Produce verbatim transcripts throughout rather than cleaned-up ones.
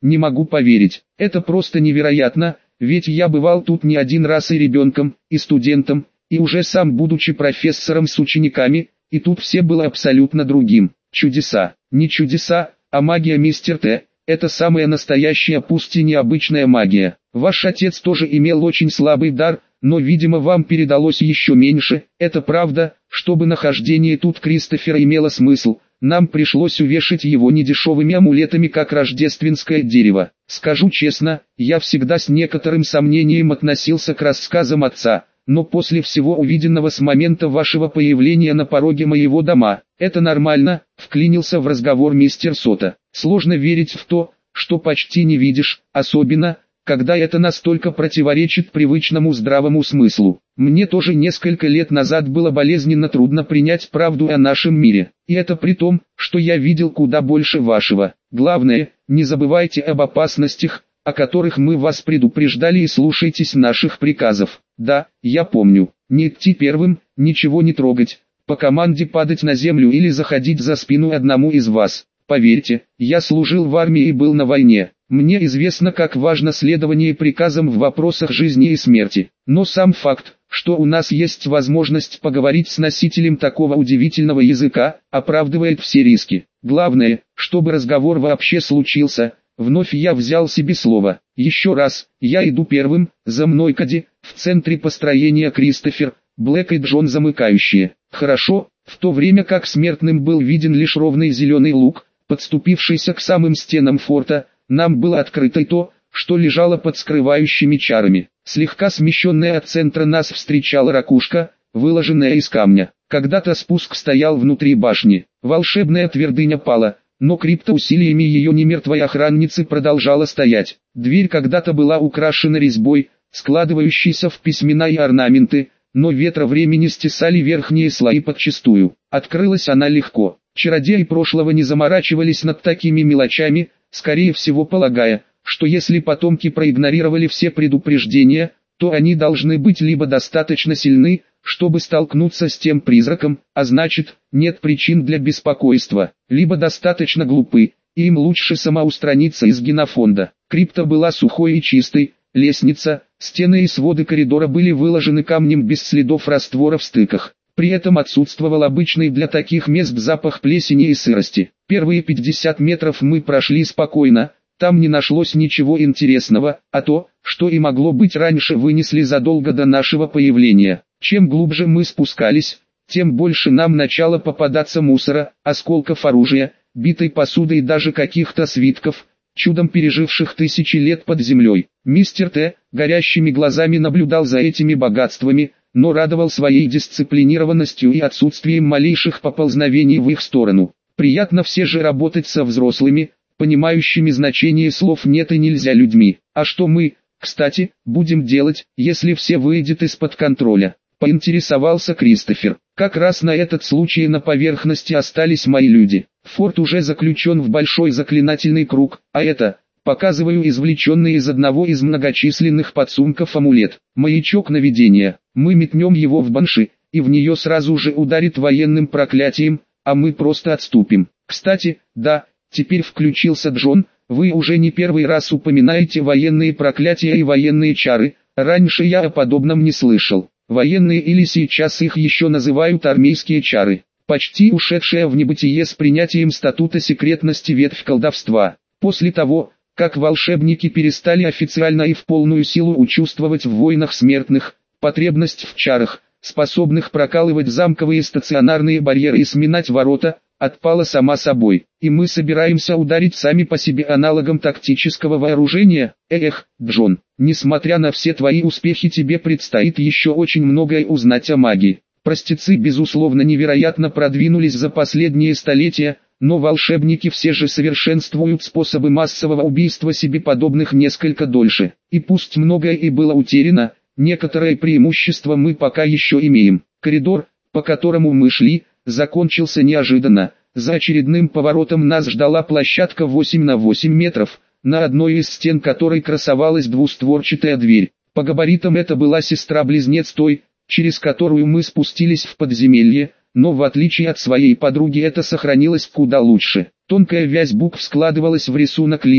не могу поверить. Это просто невероятно, ведь я бывал тут не один раз и ребенком, и студентом, и уже сам будучи профессором с учениками, и тут все было абсолютно другим. Чудеса. Не чудеса, а магия, мистер Т. Это самая настоящая, пусть и необычная магия. Ваш отец тоже имел очень слабый дар, но, видимо, вам передалось еще меньше. Это правда, чтобы нахождение тут Кристофера имело смысл. Нам пришлось увешать его недешевыми амулетами, как рождественское дерево. Скажу честно, я всегда с некоторым сомнением относился к рассказам отца, но после всего увиденного с момента вашего появления на пороге моего дома, это нормально, вклинился в разговор мистер Сота. Сложно верить в то, что почти не видишь, особенно, когда это настолько противоречит привычному здравому смыслу. Мне тоже несколько лет назад было болезненно трудно принять правду о нашем мире, и это при том, что я видел куда больше вашего. Главное, не забывайте об опасностях, о которых мы вас предупреждали, и слушайтесь наших приказов. Да, я помню, не идти первым, ничего не трогать, по команде падать на землю или заходить за спину одному из вас. Поверьте, я служил в армии и был на войне. Мне известно, как важно следование приказам в вопросах жизни и смерти. Но сам факт, что у нас есть возможность поговорить с носителем такого удивительного языка, оправдывает все риски. Главное, чтобы разговор вообще случился. Вновь я взял себе слово. Еще раз, я иду первым, за мной Коди, в центре построения Кристофер, Блэк и Джон замыкающие. Хорошо, в то время как смертным был виден лишь ровный зеленый луг, подступившийся к самым стенам форта, нам было открыто и то, что лежало под скрывающими чарами. Слегка смещенная от центра нас встречала ракушка, выложенная из камня. Когда-то спуск стоял внутри башни. Волшебная твердыня пала, но крипта усилиями ее немертвой охранницы продолжала стоять. Дверь когда-то была украшена резьбой, складывающейся в письмена и орнаменты, но ветра времени стесали верхние слои подчистую. Открылась она легко. Чародеи прошлого не заморачивались над такими мелочами, скорее всего полагая, что если потомки проигнорировали все предупреждения, то они должны быть либо достаточно сильны, чтобы столкнуться с тем призраком, а значит, нет причин для беспокойства, либо достаточно глупы, и им лучше самоустраниться из генофонда. Крипта была сухой и чистой, лестница, стены и своды коридора были выложены камнем без следов раствора в стыках. При этом отсутствовал обычный для таких мест запах плесени и сырости. Первые пятьдесят метров мы прошли спокойно, там не нашлось ничего интересного, а то, что и могло быть раньше, вынесли задолго до нашего появления. Чем глубже мы спускались, тем больше нам начало попадаться мусора, осколков оружия, битой посуды и даже каких-то свитков, чудом переживших тысячи лет под землей. Мистер Т. горящими глазами наблюдал за этими богатствами, но радовал своей дисциплинированностью и отсутствием малейших поползновений в их сторону. Приятно все же работать со взрослыми, понимающими значение слов «нет» и «нельзя» людьми. А что мы, кстати, будем делать, если все выйдет из-под контроля? Поинтересовался Кристофер. Как раз на этот случай на поверхности остались мои люди. Форт уже заключен в большой заклинательный круг, а это, показываю извлеченный из одного из многочисленных подсумков амулет. Маячок наведения. Мы метнем его в банши, и в нее сразу же ударит военным проклятием, а мы просто отступим. Кстати, да, теперь включился Джон, вы уже не первый раз упоминаете военные проклятия и военные чары, раньше я о подобном не слышал. Военные, или сейчас их еще называют армейские чары, почти ушедшая в небытие с принятием статута секретности ветвь колдовства. После того, как волшебники перестали официально и в полную силу участвовать в войнах смертных, потребность в чарах, способных прокалывать замковые стационарные барьеры и сминать ворота, отпала сама собой, и мы собираемся ударить сами по себе аналогом тактического вооружения. Эх, Джон, несмотря на все твои успехи, тебе предстоит еще очень многое узнать о магии. Простецы безусловно невероятно продвинулись за последние столетия, но волшебники все же совершенствуют способы массового убийства себе подобных несколько дольше. И пусть многое и было утеряно, некоторое преимущество мы пока еще имеем. Коридор, по которому мы шли, закончился неожиданно. За очередным поворотом нас ждала площадка восемь на восемь метров, на одной из стен которой красовалась двустворчатая дверь. По габаритам это была сестра-близнец той, через которую мы спустились в подземелье, но в отличие от своей подруги это сохранилось куда лучше. Тонкая вязь букв складывалась в рисунок листа,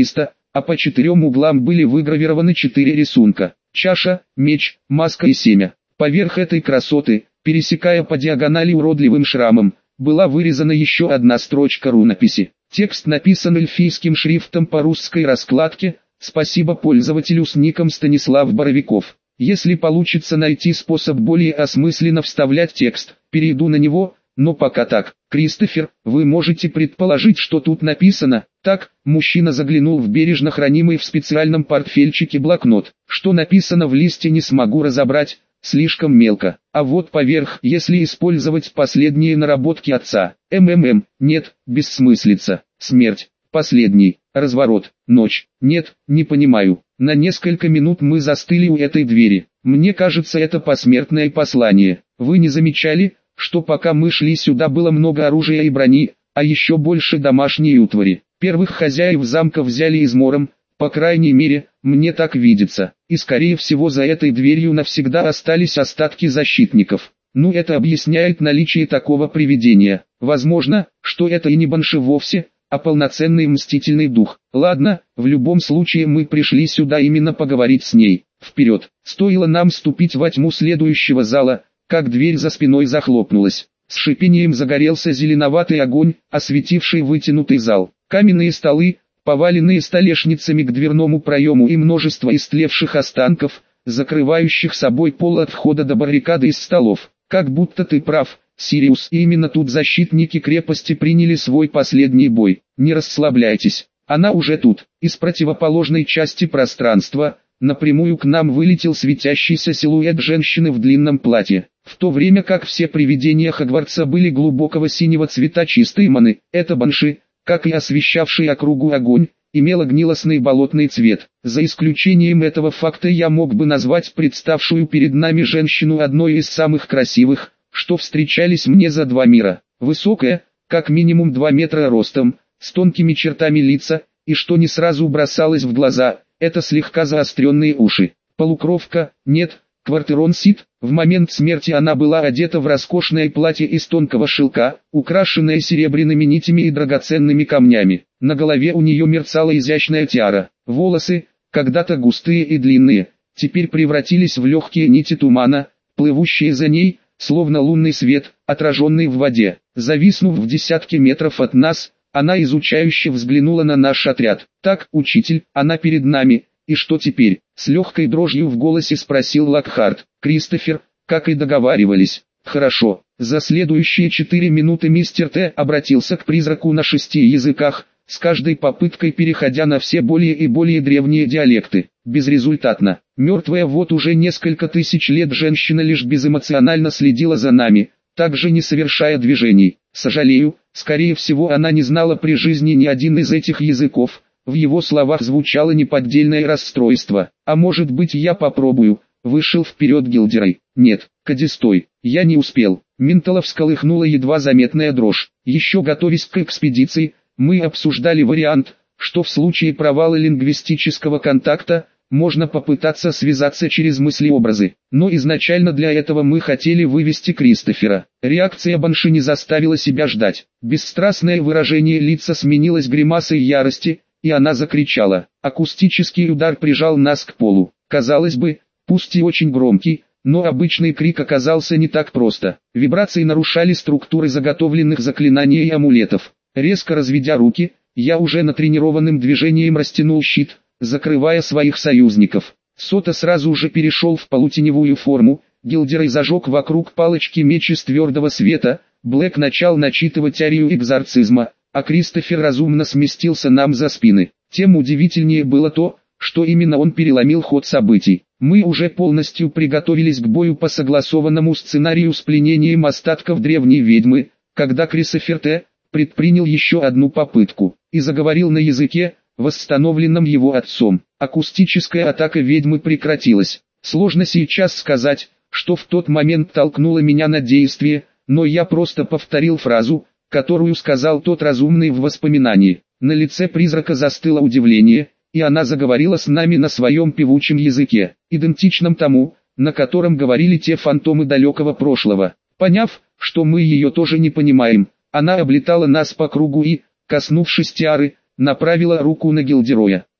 а по четырем углам были выгравированы четыре рисунка: чаша, меч, маска и семя. Поверх этой красоты, пересекая по диагонали уродливым шрамом, была вырезана еще одна строчка рунописи. Текст написан эльфийским шрифтом по русской раскладке. Спасибо пользователю с ником Станислав Боровиков. Если получится найти способ более осмысленно вставлять текст, перейду на него, но пока так. Кристофер, вы можете предположить, что тут написано? Так, мужчина заглянул в бережно хранимый в специальном портфельчике блокнот. Что написано в листе, не смогу разобрать, слишком мелко. А вот поверх, если использовать последние наработки отца. МММ, нет, бессмыслица. Смерть, последний, разворот, ночь. Нет, не понимаю. На несколько минут мы застыли у этой двери. Мне кажется, это посмертное послание. Вы не замечали, что пока мы шли сюда, было много оружия и брони, а еще больше домашней утвари? Первых хозяев замка взяли измором, по крайней мере, мне так видится. И скорее всего за этой дверью навсегда остались остатки защитников. Ну, это объясняет наличие такого привидения. Возможно, что это и не банши вовсе, а полноценный мстительный дух. Ладно, в любом случае мы пришли сюда именно поговорить с ней. Вперед! Стоило нам ступить во тьму следующего зала, как дверь за спиной захлопнулась. С шипением загорелся зеленоватый огонь, осветивший вытянутый зал. Каменные столы, поваленные столешницами к дверному проему, и множество истлевших останков, закрывающих собой пол от входа до баррикады из столов. Как будто ты прав, Сириус, и именно тут защитники крепости приняли свой последний бой. Не расслабляйтесь, она уже тут. Из противоположной части пространства напрямую к нам вылетел светящийся силуэт женщины в длинном платье. В то время как все привидения Хогвартса были глубокого синего цвета чистой маны, эта банши, как и освещавший округу огонь, имела гнилостный болотный цвет. За исключением этого факта я мог бы назвать представшую перед нами женщину одной из самых красивых, что встречались мне за два мира. Высокая, как минимум два метра ростом, с тонкими чертами лица, и что не сразу бросалось в глаза, это слегка заостренные уши. Полукровка, нет, Квартерон Сит. В момент смерти она была одета в роскошное платье из тонкого шелка, украшенное серебряными нитями и драгоценными камнями. На голове у нее мерцала изящная тиара. Волосы, когда-то густые и длинные, теперь превратились в легкие нити тумана, плывущие за ней, словно лунный свет, отраженный в воде. Зависнув в десятке метров от нас, она изучающе взглянула на наш отряд. «Так, учитель, она перед нами, и что теперь?» С легкой дрожью в голосе спросил Локхарт. «Кристофер, как и договаривались». «Хорошо». За следующие четыре минуты мистер Т обратился к призраку на шести языках, с каждой попыткой переходя на все более и более древние диалекты. Безрезультатно. Мертвая вот уже несколько тысяч лет женщина лишь безэмоционально следила за нами, также не совершая движений. Сожалею, скорее всего она не знала при жизни ни один из этих языков. В его словах звучало неподдельное расстройство. «А может быть, я попробую?» Вышел вперед Гилдерой. «Нет, Кади, стой, я не успел». Ментала всколыхнула едва заметная дрожь. Еще готовясь к экспедиции, мы обсуждали вариант, что в случае провала лингвистического контакта, можно попытаться связаться через мыслеобразы. Но изначально для этого мы хотели вывести Кристофера. Реакция банши не заставила себя ждать. Бесстрастное выражение лица сменилось гримасой ярости, и она закричала. Акустический удар прижал нас к полу. Казалось бы, пусть и очень громкий, но обычный крик оказался не так просто. Вибрации нарушали структуры заготовленных заклинаний и амулетов. Резко разведя руки, я уже натренированным движением растянул щит, закрывая своих союзников. Сота сразу же перешел в полутеневую форму, Гилдерой зажег вокруг палочки меч из твердого света, Блэк начал начитывать арию экзорцизма, а Кристофер разумно сместился нам за спины. Тем удивительнее было то, что именно он переломил ход событий. Мы уже полностью приготовились к бою по согласованному сценарию с пленением остатков древней ведьмы, когда Кристофер Т. предпринял еще одну попытку и заговорил на языке, восстановленном его отцом. Акустическая атака ведьмы прекратилась. Сложно сейчас сказать, что в тот момент толкнуло меня на действие, но я просто повторил фразу, которую сказал тот разумный в воспоминании. На лице призрака застыло удивление, и она заговорила с нами на своем певучем языке, идентичном тому, на котором говорили те фантомы далекого прошлого. Поняв, что мы ее тоже не понимаем, она облетала нас по кругу и, коснувшись тиары, направила руку на Гилдероя.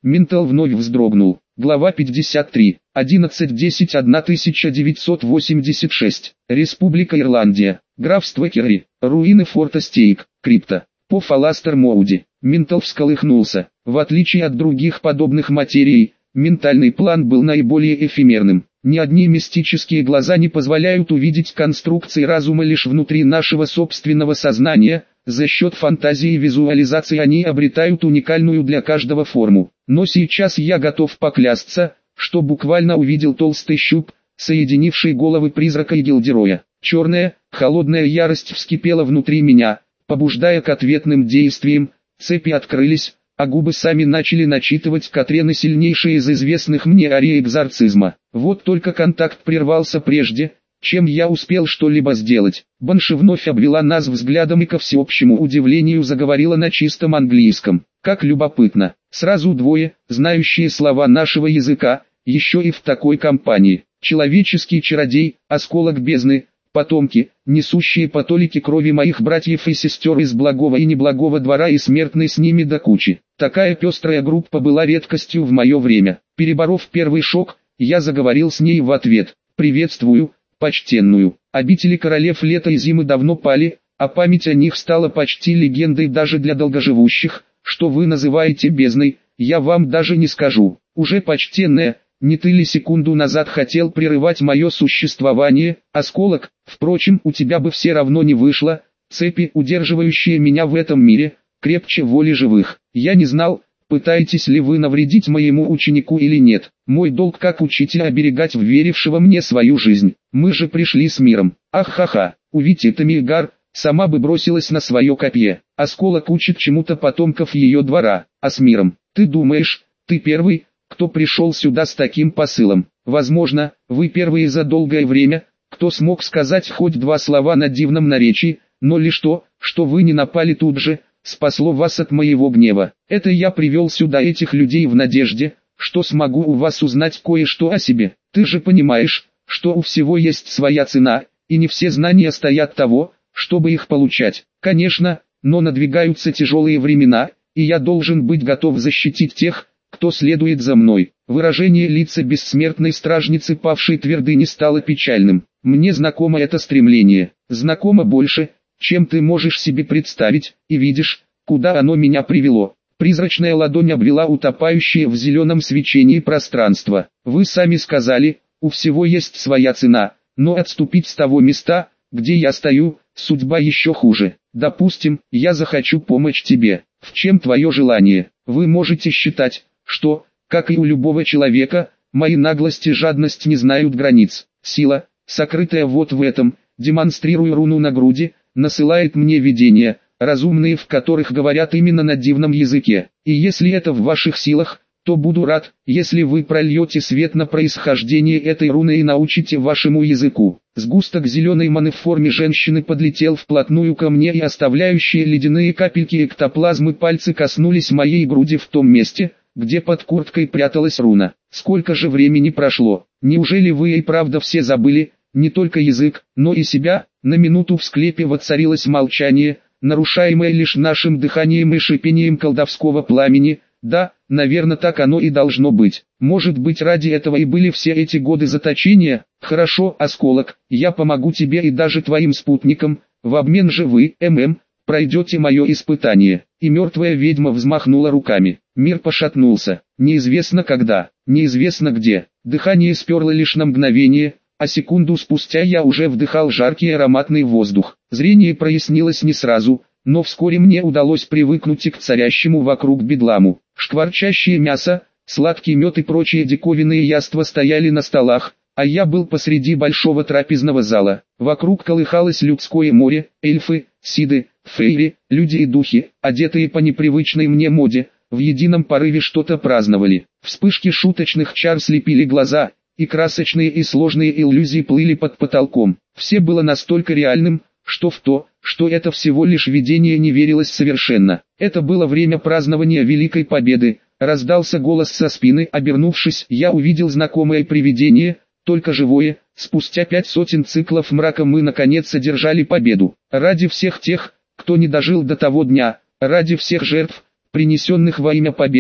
Ментал вновь вздрогнул. Глава пятьдесят три. одиннадцать десять тысяча девятьсот восемьдесят шесть. Республика Ирландия. Графство Керри. Руины форта Стейк. Крипта. По Фаластер Моуди. Ментал всколыхнулся. В отличие от других подобных материй, ментальный план был наиболее эфемерным. Ни одни мистические глаза не позволяют увидеть конструкции разума лишь внутри нашего собственного сознания. За счет фантазии и визуализации они обретают уникальную для каждого форму. Но сейчас я готов поклясться, что буквально увидел толстый щуп, соединивший головы призрака и гильдероя. Черная, холодная ярость вскипела внутри меня, побуждая к ответным действиям. Цепи открылись, а губы сами начали начитывать Катрены, сильнейшие из известных мне арий экзорцизма. Вот только контакт прервался прежде, чем я успел что-либо сделать. Банши вновь обвела нас взглядом и ко всеобщему удивлению заговорила на чистом английском. Как любопытно, сразу двое, знающие слова нашего языка, еще и в такой компании. Человеческий чародей, осколок бездны, потомки, несущие по толике крови моих братьев и сестер из благого и неблагого двора и смертный с ними до кучи. Такая пестрая группа была редкостью в мое время. Переборов первый шок, я заговорил с ней в ответ. «Приветствую, почтенную. Обители королев лета и зимы давно пали, а память о них стала почти легендой даже для долгоживущих. Что вы называете бездной, я вам даже не скажу. Уже почтенная, не ты ли секунду назад хотел прерывать мое существование, осколок? Впрочем, у тебя бы все равно не вышло. Цепи, удерживающие меня в этом мире, крепче воли живых. Я не знал, пытаетесь ли вы навредить моему ученику или нет. Мой долг как учителя оберегать вверившего мне свою жизнь. Мы же пришли с миром. Ах-ха-ха, увидите Тамильгар, сама бы бросилась на свое копье. Осколок учит чему-то потомков ее двора, а с миром. Ты думаешь, ты первый, кто пришел сюда с таким посылом? Возможно, вы первые за долгое время, кто смог сказать хоть два слова на дивном наречии, но лишь то, что вы не напали тут же, спасло вас от моего гнева. Это я привел сюда этих людей в надежде, что смогу у вас узнать кое-что о себе. Ты же понимаешь, что у всего есть своя цена, и не все знания стоят того, чтобы их получать. Конечно, но надвигаются тяжелые времена, и я должен быть готов защитить тех, кто следует за мной. Выражение лица бессмертной стражницы павшей твердыни стало печальным. Мне знакомо это стремление, знакомо больше, чем ты можешь себе представить, и видишь, куда оно меня привело. Призрачная ладонь обвела утопающее в зеленом свечении пространство. Вы сами сказали, у всего есть своя цена, но отступить с того места, где я стою, судьба еще хуже. Допустим, я захочу помочь тебе. В чем твое желание? Вы можете считать, что, как и у любого человека, мои наглость и жадность не знают границ. Сила, сокрытая вот в этом, демонстрируя руну на груди, насылает мне видения, разумные в которых говорят именно на дивном языке. И если это в ваших силах, то буду рад, если вы прольете свет на происхождение этой руны и научите вашему языку. Сгусток зеленой маны в форме женщины подлетел вплотную ко мне, и оставляющие ледяные капельки эктоплазмы пальцы коснулись моей груди в том месте, где под курткой пряталась руна. Сколько же времени прошло? Неужели вы и правда все забыли, не только язык, но и себя? На минуту в склепе воцарилось молчание, нарушаемое лишь нашим дыханием и шипением колдовского пламени. Да, наверное, так оно и должно быть. Может быть, ради этого и были все эти годы заточения? Хорошо, осколок, я помогу тебе и даже твоим спутникам, в обмен же вы, ММ, пройдете мое испытание. И мертвая ведьма взмахнула руками. Мир пошатнулся. Неизвестно когда, неизвестно где. Дыхание сперло лишь на мгновение, а секунду спустя я уже вдыхал жаркий ароматный воздух. Зрение прояснилось не сразу, но вскоре мне удалось привыкнуть и к царящему вокруг бедламу. Шкварчащее мясо, сладкий мед и прочие диковинные яства стояли на столах, а я был посреди большого трапезного зала. Вокруг колыхалось людское море, эльфы, сиды, фейри, люди и духи, одетые по непривычной мне моде, в едином порыве что-то праздновали. Вспышки шуточных чар слепили глаза, и красочные и сложные иллюзии плыли под потолком. Все было настолько реальным, что в то, что это всего лишь видение, не верилось совершенно. Это было время празднования Великой Победы. Раздался голос со спины. Обернувшись, я увидел знакомое привидение, только живое. Спустя пять сотен циклов мрака мы наконец одержали победу. Ради всех тех, кто не дожил до того дня, ради всех жертв, принесенных во имя победы,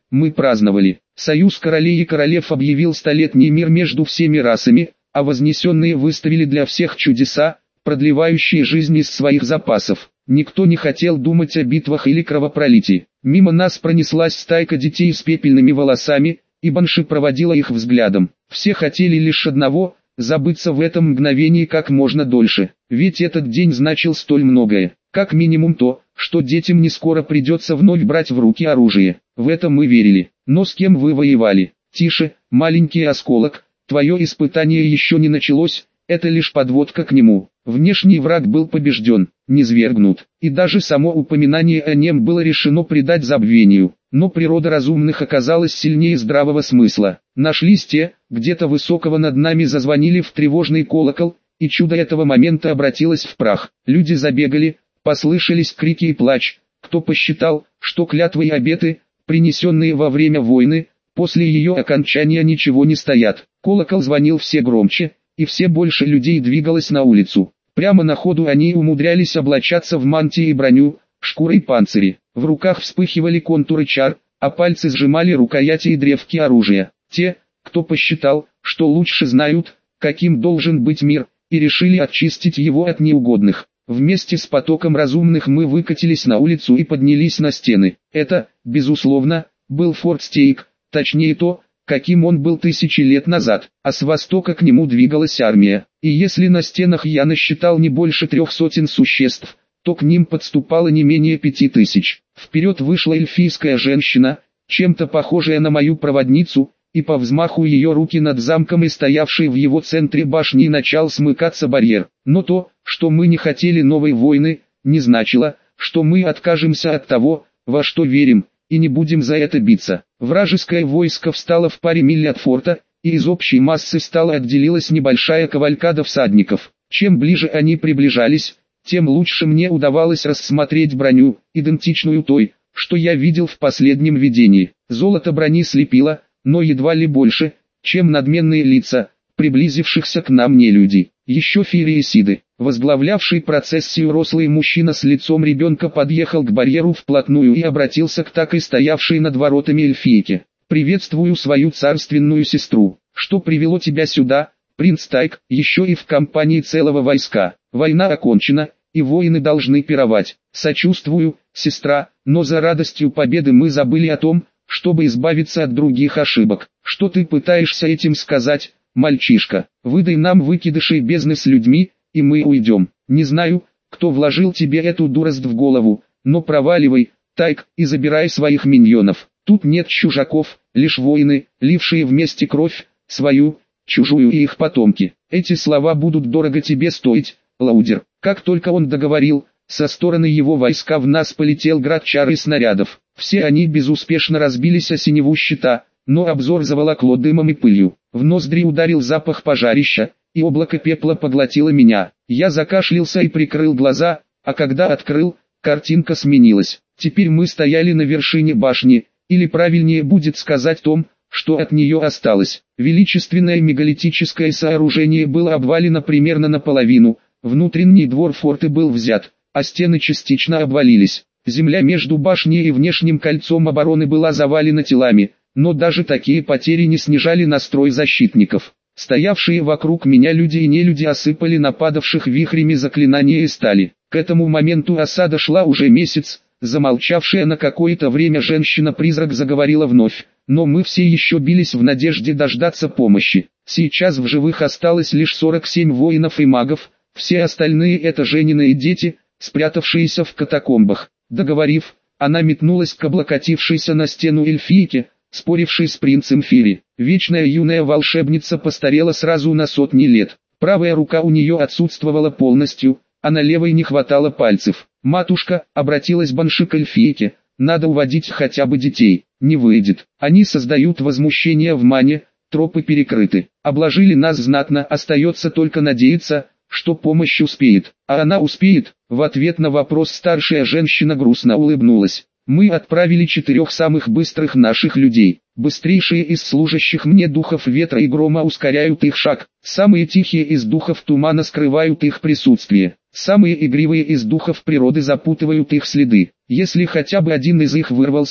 мы праздновали. Союз королей и королев объявил столетний мир между всеми расами, а вознесенные выставили для всех чудеса, продлевающие жизнь из своих запасов. Никто не хотел думать о битвах или кровопролитии. Мимо нас пронеслась стайка детей с пепельными волосами, и Банши проводила их взглядом. Все хотели лишь одного – забыться в этом мгновении как можно дольше. Ведь этот день значил столь многое. Как минимум то, что детям не скоро придется вновь брать в руки оружие. В это мы верили. Но с кем вы воевали? Тише, маленький осколок, твое испытание еще не началось, это лишь подводка к нему. Внешний враг был побежден, низвергнут, и даже само упоминание о нем было решено предать забвению. Но природа разумных оказалась сильнее здравого смысла. Нашлись те, где-то высокого над нами зазвонили в тревожный колокол, и чудо этого момента обратилось в прах. Люди забегали, послышались крики и плач. Кто посчитал, что клятвы и обеты, принесенные во время войны, после ее окончания ничего не стоят. Колокол звонил все громче, и все больше людей двигалось на улицу. Прямо на ходу они умудрялись облачаться в мантии и броню, шкуры и панцири. В руках вспыхивали контуры чар, а пальцы сжимали рукояти и древки оружия. Те, кто посчитал, что лучше знают, каким должен быть мир, и решили очистить его от неугодных. Вместе с потоком разумных мы выкатились на улицу и поднялись на стены. Это, безусловно, был Форт Стейк, точнее то, каким он был тысячи лет назад, а с востока к нему двигалась армия. И если на стенах я насчитал не больше трех сотен существ, то к ним подступало не менее пяти тысяч. Вперед вышла эльфийская женщина, чем-то похожая на мою проводницу, и по взмаху ее руки над замком и стоявшей в его центре башни начал смыкаться барьер. Но то, что мы не хотели новой войны, не значило, что мы откажемся от того, во что верим, и не будем за это биться. Вражеское войско встало в паре миль от форта, и из общей массы стала отделилась небольшая кавалькада всадников. Чем ближе они приближались, тем лучше мне удавалось рассмотреть броню, идентичную той, что я видел в последнем видении. Золото брони слепило, но едва ли больше, чем надменные лица, приблизившихся к нам нелюдей. Еще фириесиды, возглавлявший процессию рослый мужчина с лицом ребенка подъехал к барьеру вплотную и обратился к так и стоявшей над воротами эльфийке. «Приветствую свою царственную сестру. Что привело тебя сюда, принц Тайк, еще и в компании целого войска? Война окончена, и воины должны пировать. Сочувствую, сестра, но за радостью победы мы забыли о том, чтобы избавиться от других ошибок. Что ты пытаешься этим сказать, мальчишка? Выдай нам выкидышей бездны с людьми, и мы уйдем. Не знаю, кто вложил тебе эту дурость в голову, но проваливай, Тайк, и забирай своих миньонов. Тут нет чужаков, лишь воины, лившие вместе кровь, свою, чужую и их потомки. Эти слова будут дорого тебе стоить, Лаудер». Как только он договорил, со стороны его войска в нас полетел град чар и снарядов. Все они безуспешно разбились о синеву щита, но обзор заволокло дымом и пылью. В ноздри ударил запах пожарища, и облако пепла поглотило меня. Я закашлялся и прикрыл глаза, а когда открыл, картинка сменилась. Теперь мы стояли на вершине башни, или правильнее будет сказать том, что от нее осталось. Величественное мегалитическое сооружение было обвалено примерно наполовину, внутренний двор форта был взят, а стены частично обвалились. Земля между башней и внешним кольцом обороны была завалена телами, но даже такие потери не снижали настрой защитников. Стоявшие вокруг меня люди и нелюди осыпали нападавших вихрями заклинания и стали. К этому моменту осада шла уже месяц, замолчавшая на какое-то время женщина-призрак заговорила вновь, но мы все еще бились в надежде дождаться помощи. Сейчас в живых осталось лишь сорок семь воинов и магов, все остальные это женины и дети, спрятавшиеся в катакомбах. Договорив, она метнулась к облокотившейся на стену эльфийке, спорившей с принцем Фири. Вечная юная волшебница постарела сразу на сотни лет. Правая рука у нее отсутствовала полностью, а на левой не хватало пальцев. «Матушка», — обратилась Банши к эльфийке, — «надо уводить хотя бы детей». «Не выйдет. Они создают возмущение в мане, тропы перекрыты. Обложили нас знатно, остается только надеяться, что помощь успеет». «А она успеет?» В ответ на вопрос старшая женщина грустно улыбнулась. «Мы отправили четырех самых быстрых наших людей. Быстрейшие из служащих мне духов ветра и грома ускоряют их шаг. Самые тихие из духов тумана скрывают их присутствие. Самые игривые из духов природы запутывают их следы. Если хотя бы один из их вырвался,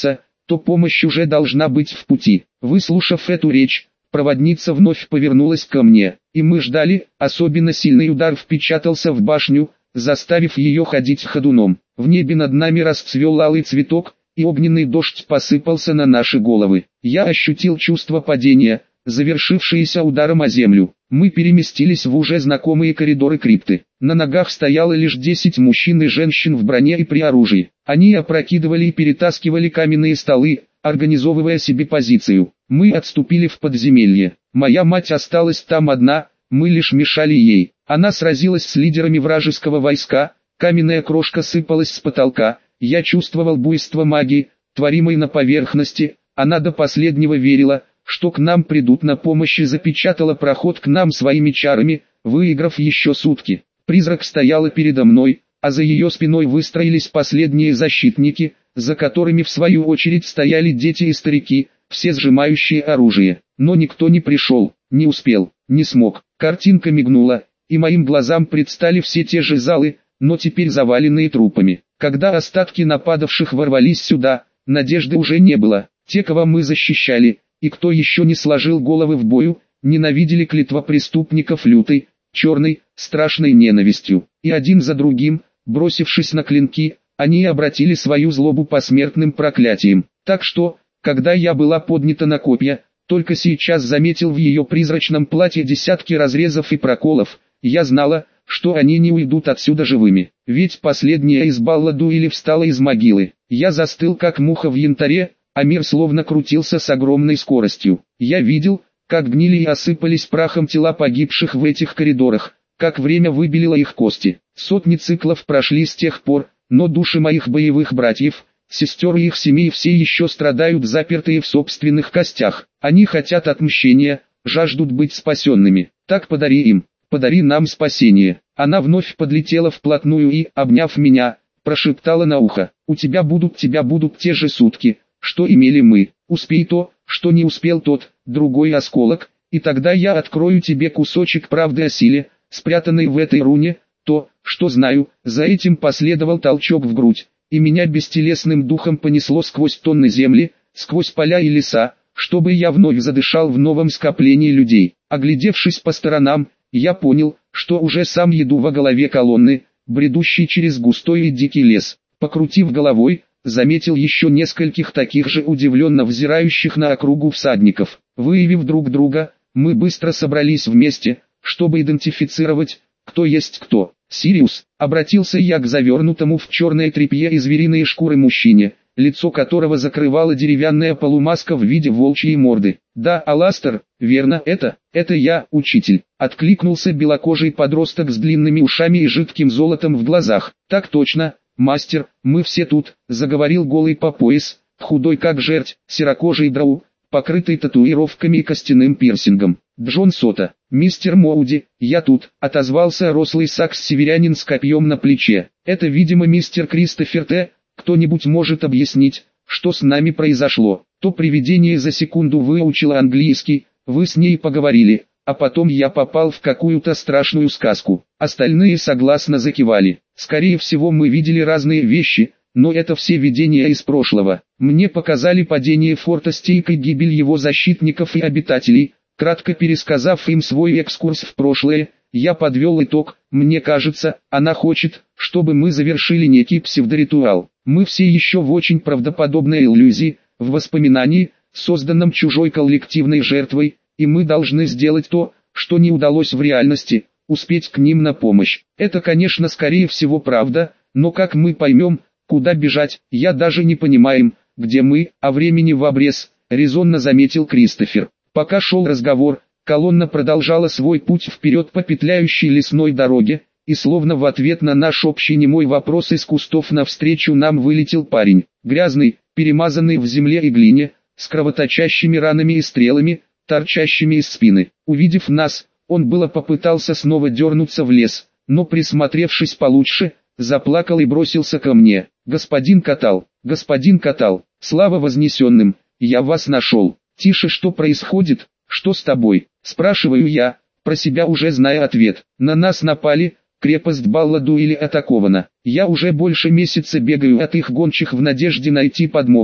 то помощь уже должна быть в пути. Выслушав эту речь, проводница вновь повернулась ко мне, и мы ждали. Особенно сильный удар впечатался в башню, заставив ее ходить ходуном. В небе над нами расцвел алый цветок, и огненный дождь посыпался на наши головы. Я ощутил чувство падения, завершившееся ударом о землю. Мы переместились в уже знакомые коридоры крипты. На ногах стояло лишь десять мужчин и женщин в броне и при оружии. Они опрокидывали и перетаскивали каменные столы, организовывая себе позицию. Мы отступили в подземелье. Моя мать осталась там одна, мы лишь мешали ей. Она сразилась с лидерами вражеского войска, каменная крошка сыпалась с потолка. Я чувствовал буйство магии, творимой на поверхности. Она до последнего верила, что к нам придут на помощь, и запечатала проход к нам своими чарами, выиграв еще сутки. Призрак стояла передо мной, а за ее спиной выстроились последние защитники, за которыми в свою очередь стояли дети и старики, все сжимающие оружие. Но никто не пришел, не успел, не смог. Картинка мигнула, и моим глазам предстали все те же залы, но теперь заваленные трупами. Когда остатки нападавших ворвались сюда, надежды уже не было. Те, кого мы защищали, и кто еще не сложил головы в бою, ненавидели клетвопреступников лютой, черной, страшной ненавистью. И один за другим, бросившись на клинки, они обратили свою злобу посмертным проклятием. Так что, когда я была поднята на копья, только сейчас заметил в ее призрачном платье десятки разрезов и проколов, я знала, что они не уйдут отсюда живыми. Ведь последняя из Балладуили встала из могилы. Я застыл как муха в янтаре, а мир словно крутился с огромной скоростью. Я видел, как гнили и осыпались прахом тела погибших в этих коридорах, как время выбелило их кости. Сотни циклов прошли с тех пор, но души моих боевых братьев, сестер и их семей все еще страдают, запертые в собственных костях. Они хотят отмщения, жаждут быть спасенными. Так подари им, подари нам спасение. Она вновь подлетела вплотную и, обняв меня, прошептала на ухо: у тебя будут, тебя будут те же сутки, что имели мы. Успей то, что не успел тот, другой осколок, и тогда я открою тебе кусочек правды о силе, спрятанной в этой руне, то, что знаю. За этим последовал толчок в грудь, и меня бестелесным духом понесло сквозь тонны земли, сквозь поля и леса, чтобы я вновь задышал в новом скоплении людей. Оглядевшись по сторонам, я понял, что уже сам еду во голове колонны, бредущей через густой и дикий лес. Покрутив головой, заметил еще нескольких таких же удивленно взирающих на округу всадников. Выявив друг друга, мы быстро собрались вместе, чтобы идентифицировать, кто есть кто. «Сириус», — обратился я к завернутому в черное тряпье и звериные шкуры мужчине, лицо которого закрывала деревянная полумаска в виде волчьей морды. «Да, Аластер, верно, это, это я, учитель», — откликнулся белокожий подросток с длинными ушами и жидким золотом в глазах. «Так точно, мастер, мы все тут», — заговорил голый по пояс, худой как жерть, серокожий драу, покрытый татуировками и костяным пирсингом. «Джон Сота, мистер Моуди, я тут», — отозвался рослый сакс-северянин с копьем на плече. «Это, видимо, мистер Кристофер Т. Кто-нибудь может объяснить, что с нами произошло?» То привидение за секунду выучило английский, вы с ней поговорили, а потом я попал в какую-то страшную сказку. Остальные согласно закивали. Скорее всего, мы видели разные вещи, но это все видения из прошлого. Мне показали падение форта Стейк и гибель его защитников и обитателей. Кратко пересказав им свой экскурс в прошлое, я подвел итог. Мне кажется, она хочет, чтобы мы завершили некий псевдоритуал. Мы все еще в очень правдоподобной иллюзии, в воспоминании, созданном чужой коллективной жертвой, и мы должны сделать то, что не удалось в реальности, успеть к ним на помощь. Это, конечно, скорее всего правда, но как мы поймем, куда бежать, я даже не понимаем, где мы, а времени в обрез, резонно заметил Кристофер. Пока шел разговор, колонна продолжала свой путь вперед по петляющей лесной дороге, и словно в ответ на наш общий немой вопрос из кустов навстречу нам вылетел парень, грязный, перемазанный в земле и глине, с кровоточащими ранами и стрелами, торчащими из спины. Увидев нас, он было попытался снова дернуться в лес, но присмотревшись получше, заплакал и бросился ко мне. «Господин Катал, господин Катал, слава вознесенным, я вас нашел». «Тише, что происходит, что с тобой?» Спрашиваю я, про себя уже зная ответ. «На нас напали, крепость Балладуили атакована. Я уже больше месяца бегаю от их гончих в надежде найти подмогу,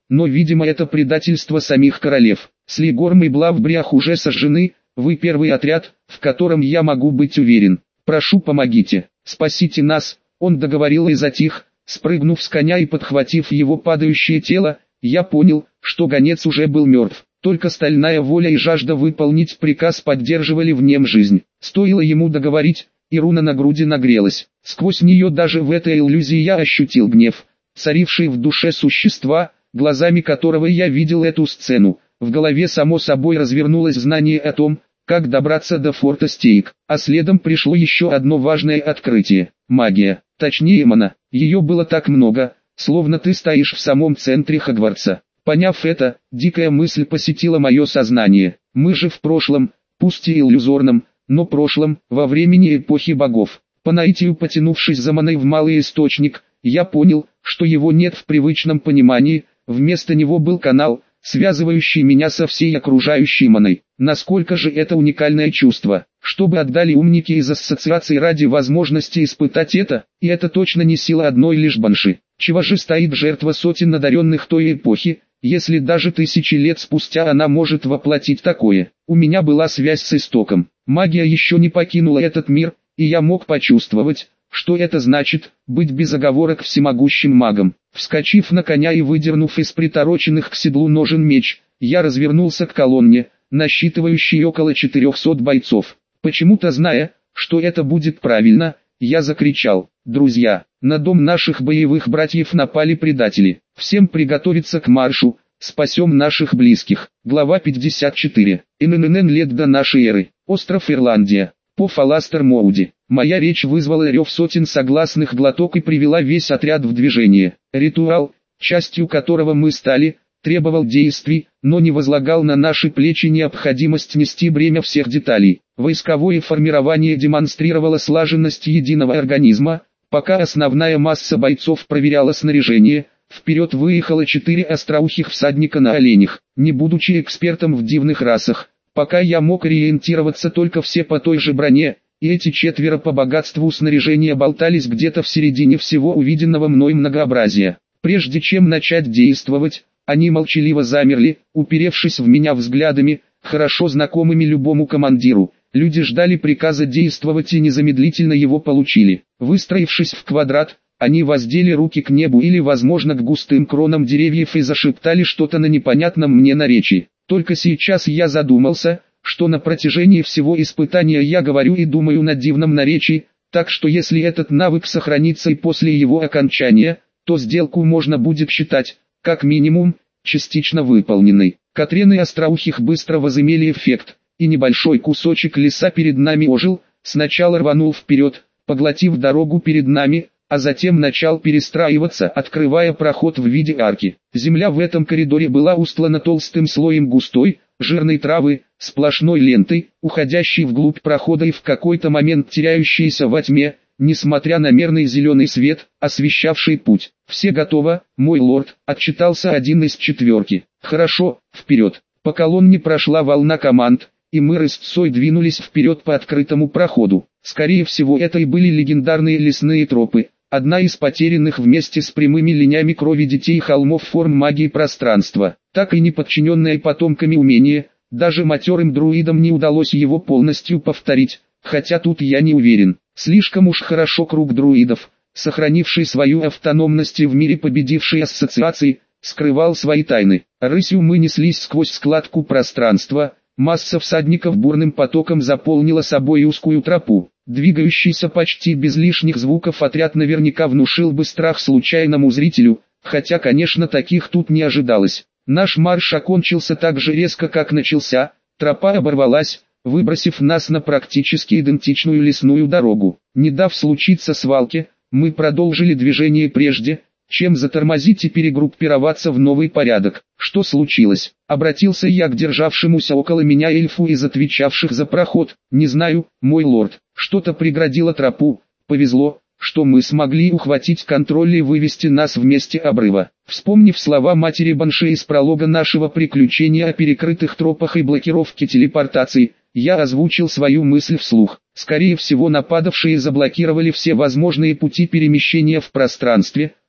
но видимо это предательство самих королев. Слигорм и Блавбриах уже сожжены, вы первый отряд, в котором я могу быть уверен. Прошу, помогите, спасите нас. Он договорил и затих, спрыгнув с коня и подхватив его падающее тело, я понял, что гонец уже был мертв. Только стальная воля и жажда выполнить приказ поддерживали в нем жизнь. Стоило ему договорить, и руна на груди нагрелась. Сквозь нее даже в этой иллюзии я ощутил гнев, царивший в душе существа, глазами которого я видел эту сцену. В голове само собой развернулось знание о том, как добраться до форта Стейк, а следом пришло еще одно важное открытие – магия, точнее мана. Ее было так много, словно ты стоишь в самом центре Хогвартса. Поняв это, дикая мысль посетила мое сознание. Мы же в прошлом, пусть и иллюзорном, но прошлом, во времени эпохи богов. По наитию потянувшись за маной в малый источник, я понял, что его нет в привычном понимании, вместо него был канал, связывающий меня со всей окружающей маной. Насколько же это уникальное чувство, чтобы отдали умники из ассоциации ради возможности испытать это, и это точно не сила одной лишь банши. Чего же стоит жертва сотен одаренных той эпохи, если даже тысячи лет спустя она может воплотить такое? У меня была связь с истоком, магия еще не покинула этот мир, и я мог почувствовать, что это значит, быть без оговорок всемогущим магом. Вскочив на коня и выдернув из притороченных к седлу ножен меч, я развернулся к колонне, насчитывающей около четырехсот бойцов. Почему-то зная, что это будет правильно, я закричал: «Друзья, на дом наших боевых братьев напали предатели. Всем приготовиться к маршу, спасем наших близких». Глава пятьдесят четыре. ННН лет до нашей эры. Остров Ирландия. По Фаластер Моуди. Моя речь вызвала рев сотен согласных глоток и привела весь отряд в движение. Ритуал, частью которого мы стали, требовал действий, но не возлагал на наши плечи необходимость нести бремя всех деталей. Войсковое формирование демонстрировало слаженность единого организма, пока основная масса бойцов проверяла снаряжение. Вперед выехало четыре остроухих всадника на оленях. Не будучи экспертом в дивных расах, пока я мог ориентироваться только все по той же броне, и эти четверо по богатству снаряжения болтались где-то в середине всего увиденного мной многообразия. Прежде чем начать действовать, они молчаливо замерли, уперевшись в меня взглядами, хорошо знакомыми любому командиру. Люди ждали приказа действовать и незамедлительно его получили. Выстроившись в квадрат, они воздели руки к небу или, возможно, к густым кронам деревьев и зашептали что-то на непонятном мне наречии. Только сейчас я задумался, что на протяжении всего испытания я говорю и думаю на дивном наречии, так что если этот навык сохранится и после его окончания, то сделку можно будет считать, как минимум, частично выполненной. Катрены остроухих быстро возымели эффект, и небольшой кусочек леса перед нами ожил, сначала рванул вперед, поглотив дорогу перед нами, а затем начал перестраиваться, открывая проход в виде арки. Земля в этом коридоре была устлана толстым слоем густой, жирной травы, сплошной лентой, уходящей вглубь прохода и в какой-то момент теряющейся во тьме, несмотря на мерный зеленый свет, освещавший путь. «Все готово, мой лорд», — отчитался один из четверки. «Хорошо, вперед». По колонне прошла волна команд, и мы рысцой двинулись вперед по открытому проходу. Скорее всего, это и были легендарные лесные тропы, одна из потерянных вместе с прямыми линиями крови детей холмов форм магии пространства. Так и не подчиненное потомками умение, даже матерым друидам не удалось его полностью повторить, хотя тут я не уверен. Слишком уж хорошо круг друидов, сохранивший свою автономность и в мире победивший ассоциации, скрывал свои тайны. Рысью мы неслись сквозь складку пространства, масса всадников бурным потоком заполнила собой узкую тропу. Двигающийся почти без лишних звуков отряд наверняка внушил бы страх случайному зрителю, хотя, конечно, таких тут не ожидалось. Наш марш окончился так же резко, как начался, тропа оборвалась, выбросив нас на практически идентичную лесную дорогу. Не дав случиться свалке, мы продолжили движение прежде, чем затормозить и перегруппироваться в новый порядок. Что случилось? Обратился я к державшемуся около меня эльфу из отвечавших за проход. Не знаю, мой лорд, что-то преградило тропу. Повезло, что мы смогли ухватить контроль и вывести нас в месте обрыва. Вспомнив слова матери Банши из пролога нашего приключения о перекрытых тропах и блокировке телепортации, я озвучил свою мысль вслух. Скорее всего, нападавшие заблокировали все возможные пути перемещения в пространстве,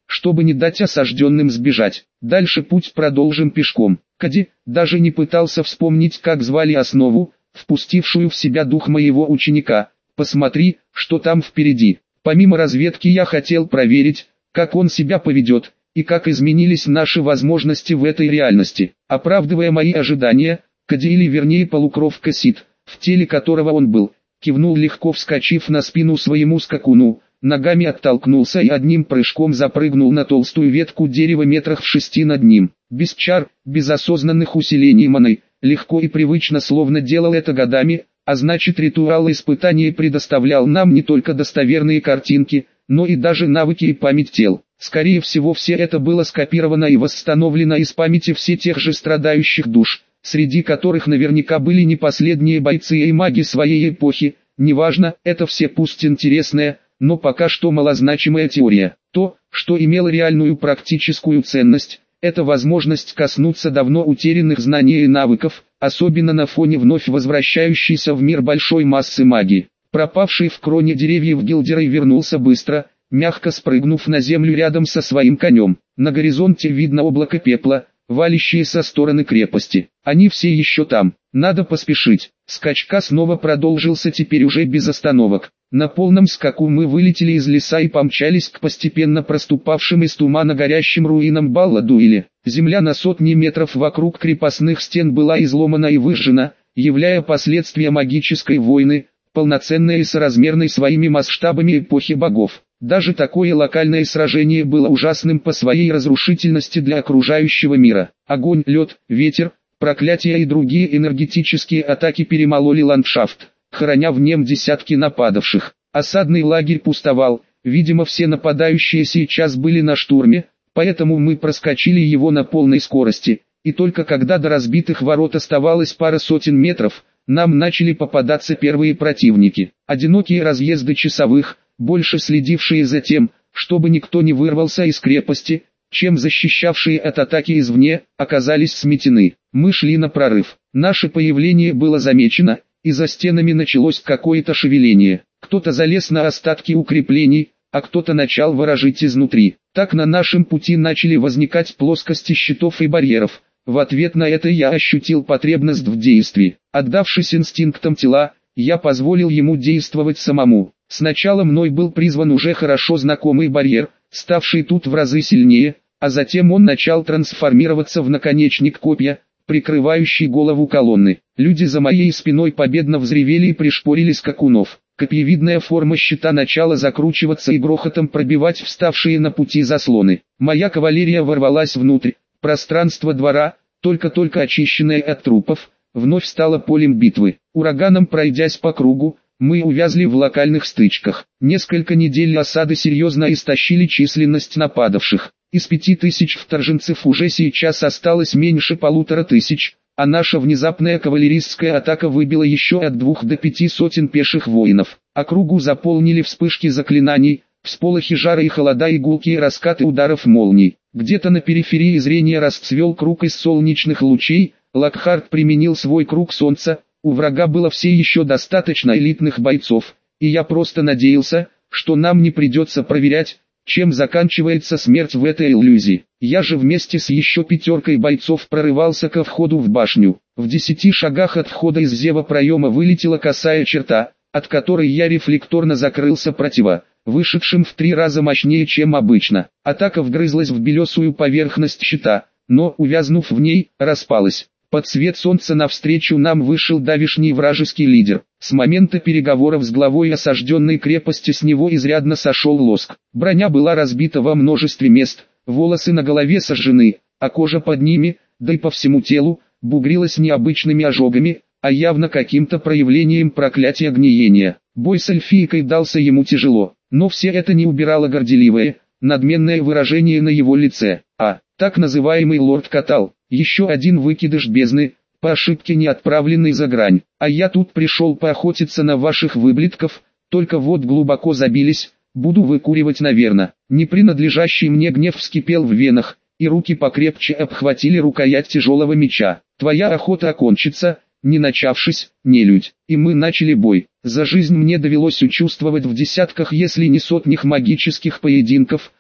чтобы не дать осажденным сбежать. Дальше путь продолжим пешком. Кади даже не пытался вспомнить, как звали основу, впустившую в себя дух моего ученика. Посмотри, что там впереди. Помимо разведки я хотел проверить, как он себя поведет, и как изменились наши возможности в этой реальности. Оправдывая мои ожидания, Кади, или вернее полукровка Сид, в теле которого он был, кивнул, легко вскочив на спину своему скакуну, ногами оттолкнулся и одним прыжком запрыгнул на толстую ветку дерева метрах в шести над ним. Без чар, без осознанных усилений маны, легко и привычно, словно делал это годами, а значит, ритуал испытания предоставлял нам не только достоверные картинки, но и даже навыки и память тел. Скорее всего, все это было скопировано и восстановлено из памяти все тех же страдающих душ, среди которых наверняка были не последние бойцы и маги своей эпохи. Неважно, это все пусть интересная, но пока что малозначимая теория. То, что имело реальную практическую ценность, это возможность коснуться давно утерянных знаний и навыков, особенно на фоне вновь возвращающейся в мир большой массы магии. Пропавший в кроне деревьев Гилдерой вернулся быстро, мягко спрыгнув на землю рядом со своим конем. На горизонте видно облако пепла, валящие со стороны крепости. Они все еще там. Надо поспешить. Скачка снова продолжился, теперь уже без остановок. На полном скаку мы вылетели из леса и помчались к постепенно проступавшим из тумана горящим руинам Балла-Дуэли. Земля на сотни метров вокруг крепостных стен была изломана и выжжена, являя последствия магической войны, полноценной и соразмерной своими масштабами эпохи богов. Даже такое локальное сражение было ужасным по своей разрушительности для окружающего мира. Огонь, лед, ветер, проклятия и другие энергетические атаки перемололи ландшафт, хороня в нем десятки нападавших. Осадный лагерь пустовал, видимо, все нападающие сейчас были на штурме, поэтому мы проскочили его на полной скорости, и только когда до разбитых ворот оставалось пара сотен метров, нам начали попадаться первые противники. Одинокие разъезды часовых, больше следившие за тем, чтобы никто не вырвался из крепости, чем защищавшие от атаки извне, оказались сметены. Мы шли на прорыв. Наше появление было замечено, и за стенами началось какое-то шевеление. Кто-то залез на остатки укреплений, а кто-то начал ворожить изнутри. Так на нашем пути начали возникать плоскости щитов и барьеров. В ответ на это я ощутил потребность в действии. Отдавшись инстинктам тела, я позволил ему действовать самому. Сначала мной был призван уже хорошо знакомый барьер, ставший тут в разы сильнее, а затем он начал трансформироваться в наконечник копья, прикрывающий голову колонны. Люди за моей спиной победно взревели и пришпорили скакунов. Копьевидная форма щита начала закручиваться и грохотом пробивать вставшие на пути заслоны. Моя кавалерия ворвалась внутрь. Пространство двора, только-только очищенное от трупов, вновь стало полем битвы. Ураганом пройдясь по кругу, мы увязли в локальных стычках. Несколько недель осады серьезно истощили численность нападавших. Из пяти тысяч вторженцев уже сейчас осталось меньше полутора тысяч, а наша внезапная кавалерийская атака выбила еще от двух до пяти сотен пеших воинов. Округу заполнили вспышки заклинаний, всполохи жара и холода и гулкие раскаты ударов молний. Где-то на периферии зрения расцвел круг из солнечных лучей, Локхарт применил свой круг солнца. У врага было все еще достаточно элитных бойцов, и я просто надеялся, что нам не придется проверять, чем заканчивается смерть в этой иллюзии. Я же вместе с еще пятеркой бойцов прорывался ко входу в башню. В десяти шагах от входа из зева проема вылетела косая черта, от которой я рефлекторно закрылся противо, вышедшим в три раза мощнее, чем обычно. Атака вгрызлась в белесую поверхность щита, но, увязнув в ней, распалась. Под свет солнца навстречу нам вышел давишний вражеский лидер. С момента переговоров с главой осажденной крепости с него изрядно сошел лоск. Броня была разбита во множестве мест, волосы на голове сожжены, а кожа под ними, да и по всему телу, бугрилась необычными ожогами, а явно каким-то проявлением проклятия гниения. Бой с эльфийкой дался ему тяжело, но все это не убирало горделивое, надменное выражение на его лице. А, так называемый лорд Катал. Еще один выкидыш бездны, по ошибке не отправленный за грань. А я тут пришел поохотиться на ваших выблетков, только вот глубоко забились, буду выкуривать наверно. Непринадлежащий мне гнев вскипел в венах, и руки покрепче обхватили рукоять тяжелого меча. Твоя охота окончится, не начавшись, нелюдь. И мы начали бой. За жизнь мне довелось участвовать в десятках, если не сотнях магических поединков,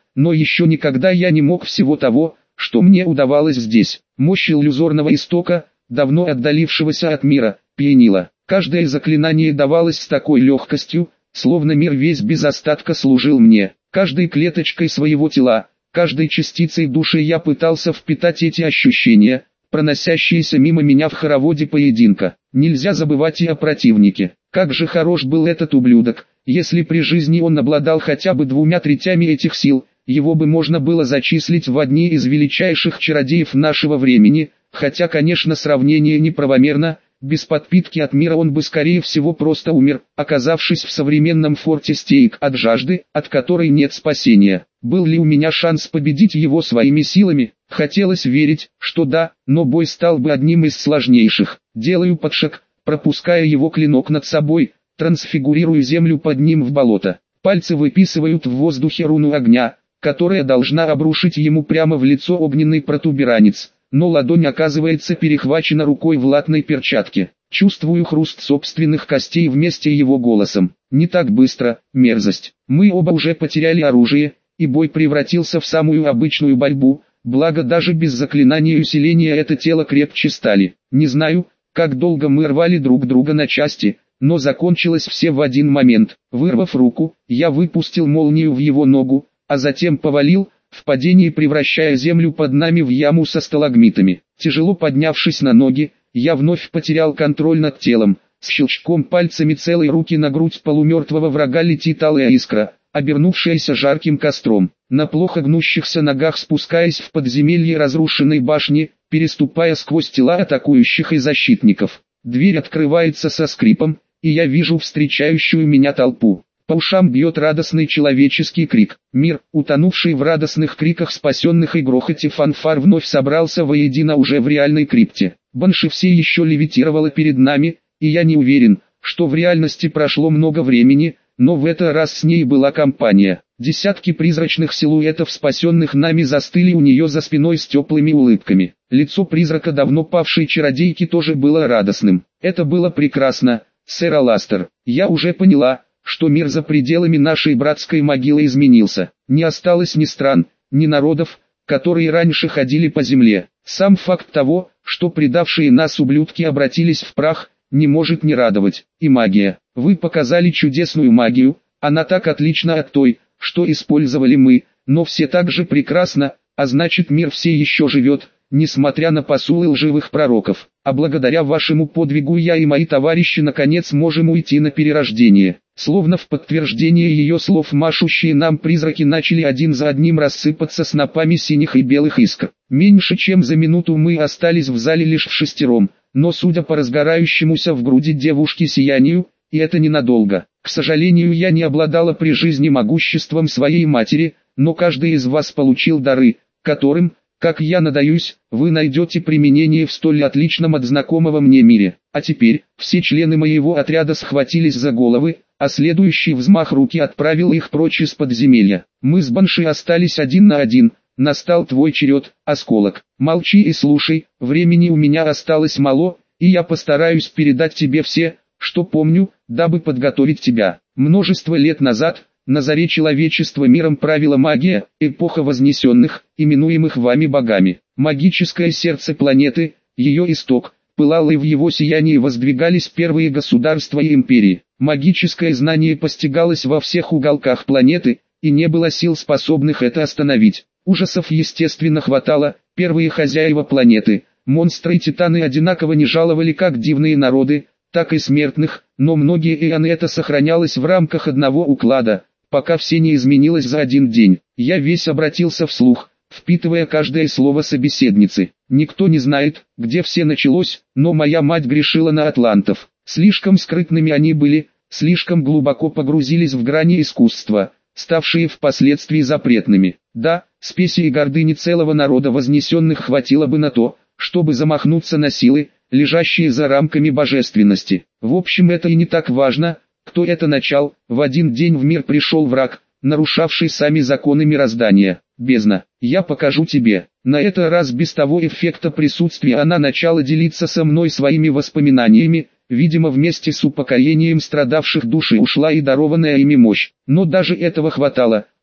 но еще никогда я не мог всего того, что мне удавалось здесь. Мощь иллюзорного истока, давно отдалившегося от мира, пьянила. Каждое заклинание давалось с такой легкостью, словно мир весь без остатка служил мне. Каждой клеточкой своего тела, каждой частицей души я пытался впитать эти ощущения, проносящиеся мимо меня в хороводе поединка. Нельзя забывать и о противнике. Как же хорош был этот ублюдок. Если при жизни он обладал хотя бы двумя третями этих сил, его бы можно было зачислить в одни из величайших чародеев нашего времени, хотя, конечно, сравнение неправомерно. Без подпитки от мира он бы скорее всего просто умер, оказавшись в современном форте Стейк от жажды, от которой нет спасения. Был ли у меня шанс победить его своими силами? Хотелось верить, что да, но бой стал бы одним из сложнейших. Делаю подшаг, пропуская его клинок над собой, трансфигурирую землю под ним в болото. Пальцы выписывают в воздухе руну огня, которая должна обрушить ему прямо в лицо огненный протуберанец. Но ладонь оказывается перехвачена рукой в латной перчатке. Чувствую хруст собственных костей вместе его голосом. Не так быстро, мерзость. Мы оба уже потеряли оружие, и бой превратился в самую обычную борьбу, благо даже без заклинания усиления это тело крепче стали. Не знаю, как долго мы рвали друг друга на части, но закончилось все в один момент. Вырвав руку, я выпустил молнию в его ногу, а затем повалил, в падении превращая землю под нами в яму со сталагмитами. Тяжело поднявшись на ноги, я вновь потерял контроль над телом. С щелчком пальцами целой руки на грудь полумертвого врага летит алая искра, обернувшаяся жарким костром. На плохо гнущихся ногах спускаясь в подземелье разрушенной башни, переступая сквозь тела атакующих и защитников. Дверь открывается со скрипом, и я вижу встречающую меня толпу. По ушам бьет радостный человеческий крик. Мир, утонувший в радостных криках спасенных и грохоте фанфар, вновь собрался воедино уже в реальной крипте. Банши все еще левитировала перед нами, и я не уверен, что в реальности прошло много времени, но в этот раз с ней была компания. Десятки призрачных силуэтов спасенных нами застыли у нее за спиной с теплыми улыбками. Лицо призрака давно павшей чародейки тоже было радостным. Это было прекрасно, сэр Аластер. Я уже поняла, что мир за пределами нашей братской могилы изменился. Не осталось ни стран, ни народов, которые раньше ходили по земле. Сам факт того, что предавшие нас ублюдки обратились в прах, не может не радовать. И магия. Вы показали чудесную магию, она так отлична от той, что использовали мы, но все так же прекрасно, а значит мир все еще живет, несмотря на посулы лживых пророков. А благодаря вашему подвигу я и мои товарищи наконец можем уйти на перерождение. Словно в подтверждение ее слов машущие нам призраки начали один за одним рассыпаться снопами синих и белых искр. Меньше чем за минуту мы остались в зале лишь в шестером, но судя по разгорающемуся в груди девушки сиянию, и это ненадолго. К сожалению, я не обладала при жизни могуществом своей матери, но каждый из вас получил дары, которым, как я надеюсь, вы найдете применение в столь отличном от знакомого мне мире. А теперь, все члены моего отряда схватились за головы, а следующий взмах руки отправил их прочь из подземелья. Мы с Банши остались один на один. Настал твой черед, осколок. Молчи и слушай, времени у меня осталось мало, и я постараюсь передать тебе все, что помню, дабы подготовить тебя. Множество лет назад, на заре человечества миром правила магия, эпоха вознесенных, именуемых вами богами. Магическое сердце планеты, ее исток, пылало, и в его сиянии воздвигались первые государства и империи. Магическое знание постигалось во всех уголках планеты, и не было сил, способных это остановить. Ужасов естественно хватало, первые хозяева планеты, монстры и титаны одинаково не жаловали как дивные народы, так и смертных, но многие эоны это сохранялось в рамках одного уклада, пока все не изменилось за один день. Я весь обратился вслух, впитывая каждое слово собеседницы. Никто не знает, где все началось, но моя мать грешила на атлантов. Слишком скрытными они были, слишком глубоко погрузились в грани искусства, ставшие впоследствии запретными. Да, спеси и гордыни целого народа вознесенных хватило бы на то, чтобы замахнуться на силы, лежащие за рамками божественности. В общем, это и не так важно, кто это начал. В один день в мир пришел враг, нарушавший сами законы мироздания. Бездна, я покажу тебе. На этот раз без того эффекта присутствия она начала делиться со мной своими воспоминаниями, видимо вместе с упокоением страдавших душ ушла и дарованная ими мощь. Но даже этого хватало,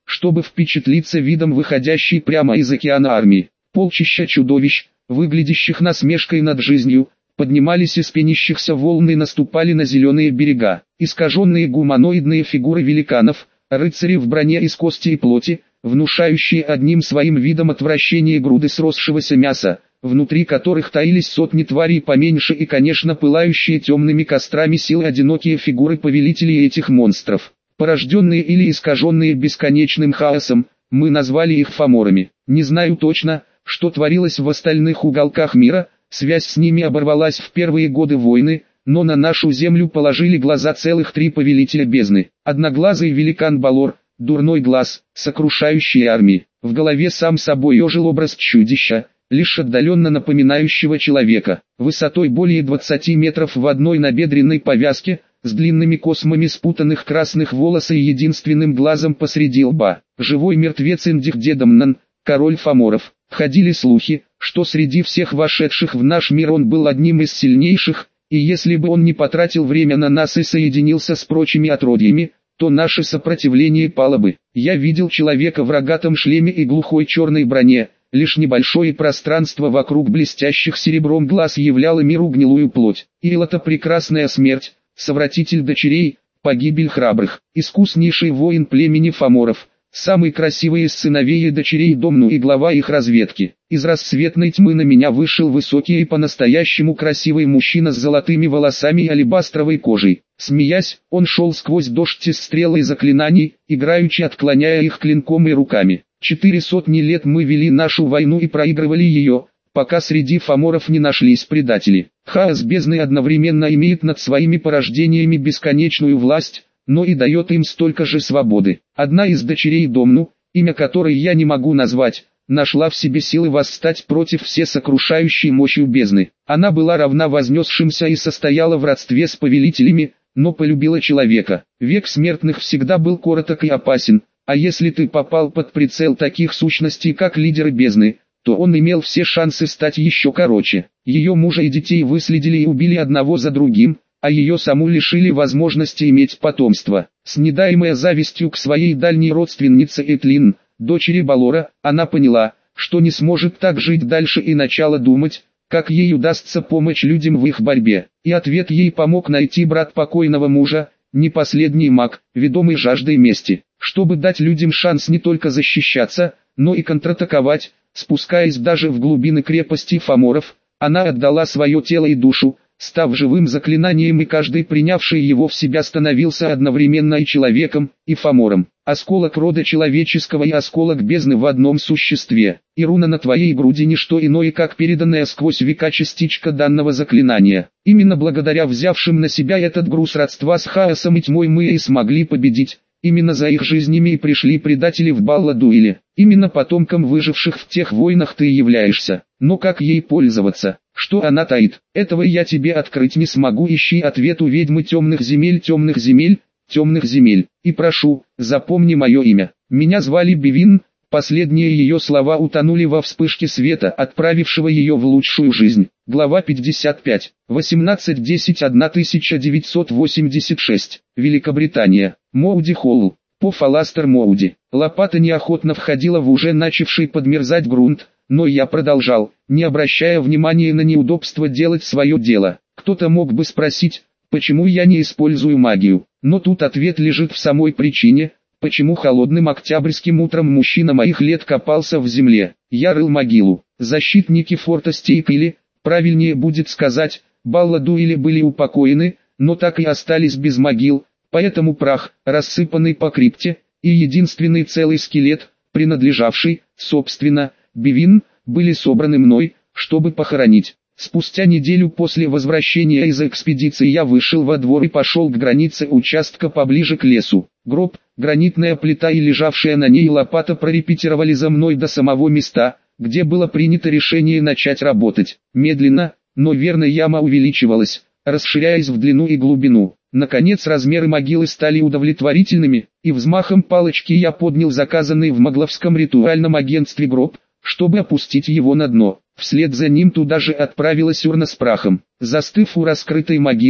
чтобы впечатлиться видом выходящей прямо из океана армии. Полчища чудовищ, выглядящих насмешкой над жизнью, поднимались из пенящихся волн и наступали на зеленые берега. Искаженные гуманоидные фигуры великанов, рыцари в броне из кости и плоти, внушающие одним своим видом отвращение груды сросшегося мяса, внутри которых таились сотни тварей поменьше и, конечно, пылающие темными кострами силы одинокие фигуры повелителей этих монстров. Порожденные или искаженные бесконечным хаосом, мы назвали их фаморами. Не знаю точно, что творилось в остальных уголках мира, связь с ними оборвалась в первые годы войны, но на нашу землю положили глаза целых три повелителя бездны. Одноглазый великан Балор, дурной глаз, сокрушающий армии. В голове сам собой ожил образ чудища, лишь отдаленно напоминающего человека, высотой более двадцати метров в одной набедренной повязке, с длинными космами спутанных красных волос и единственным глазом посреди лба. Живой мертвец Индихдедамнан, король фаморов. Ходили слухи, что среди всех вошедших в наш мир он был одним из сильнейших, и если бы он не потратил время на нас и соединился с прочими отродьями, то наше сопротивление пало бы. Я видел человека в рогатом шлеме и глухой черной броне, лишь небольшое пространство вокруг блестящих серебром глаз являло миру гнилую плоть. Ил-это прекрасная смерть, совратитель дочерей, погибель храбрых, искуснейший воин племени фаморов, самый красивый из сыновей и дочерей Домну и глава их разведки. Из рассветной тьмы на меня вышел высокий и по-настоящему красивый мужчина с золотыми волосами и алебастровой кожей. Смеясь, он шел сквозь дождь из стрел и заклинаний, играючи отклоняя их клинком и руками. Четыре сотни лет мы вели нашу войну и проигрывали ее, пока среди фаморов не нашлись предатели. Хаос бездны одновременно имеет над своими порождениями бесконечную власть, но и дает им столько же свободы. Одна из дочерей Домну, имя которой я не могу назвать, нашла в себе силы восстать против всесокрушающей мощью бездны. Она была равна вознесшимся и состояла в родстве с повелителями, но полюбила человека. Век смертных всегда был короток и опасен, а если ты попал под прицел таких сущностей, как лидеры бездны, то он имел все шансы стать еще короче. Ее мужа и детей выследили и убили одного за другим, а ее саму лишили возможности иметь потомство. С недаемой завистью к своей дальней родственнице Этлин, дочери Балора, она поняла, что не сможет так жить дальше и начала думать, как ей удастся помочь людям в их борьбе. И ответ ей помог найти брат покойного мужа, не последний маг, ведомый жаждой мести. Чтобы дать людям шанс не только защищаться, но и контратаковать, спускаясь даже в глубины крепости фаморов, она отдала свое тело и душу, став живым заклинанием, и каждый принявший его в себя становился одновременно и человеком, и фамором. Осколок рода человеческого и осколок бездны в одном существе. И руна на твоей груди не что иное, как переданная сквозь века частичка данного заклинания. Именно благодаря взявшим на себя этот груз родства с хаосом и тьмой мы и смогли победить. Именно за их жизнями и пришли предатели в Балладуиле. Именно потомком выживших в тех войнах ты являешься. Но как ей пользоваться? Что она таит? Этого я тебе открыть не смогу. Ищи ответ у ведьмы темных земель, темных земель, темных земель. И прошу, запомни мое имя. Меня звали Бивин. Последние ее слова утонули во вспышке света, отправившего ее в лучшую жизнь. Глава пятьдесят пять. восемнадцать десять тысяча девятьсот восемьдесят шесть. Великобритания. Моуди Холл. По Фаластер Моуди. Лопата неохотно входила в уже начавший подмерзать грунт, но я продолжал, не обращая внимания на неудобство делать свое дело. Кто-то мог бы спросить, почему я не использую магию, но тут ответ лежит в самой причине, почему холодным октябрьским утром мужчина моих лет копался в земле. Я рыл могилу. Защитники форта Стейкили, правильнее будет сказать, Балладуили, были упокоены, но так и остались без могил, поэтому прах, рассыпанный по крипте, и единственный целый скелет, принадлежавший, собственно, Бивин, были собраны мной, чтобы похоронить. Спустя неделю после возвращения из экспедиции я вышел во двор и пошел к границе участка поближе к лесу. Гроб, гранитная плита и лежавшая на ней лопата прорепетировали за мной до самого места, где было принято решение начать работать. Медленно, но верно яма увеличивалась, расширяясь в длину и глубину. Наконец размеры могилы стали удовлетворительными, и взмахом палочки я поднял заказанный в Могловском ритуальном агентстве гроб, чтобы опустить его на дно. Вслед за ним туда же отправилась урна с прахом. Застыв у раскрытой могилы,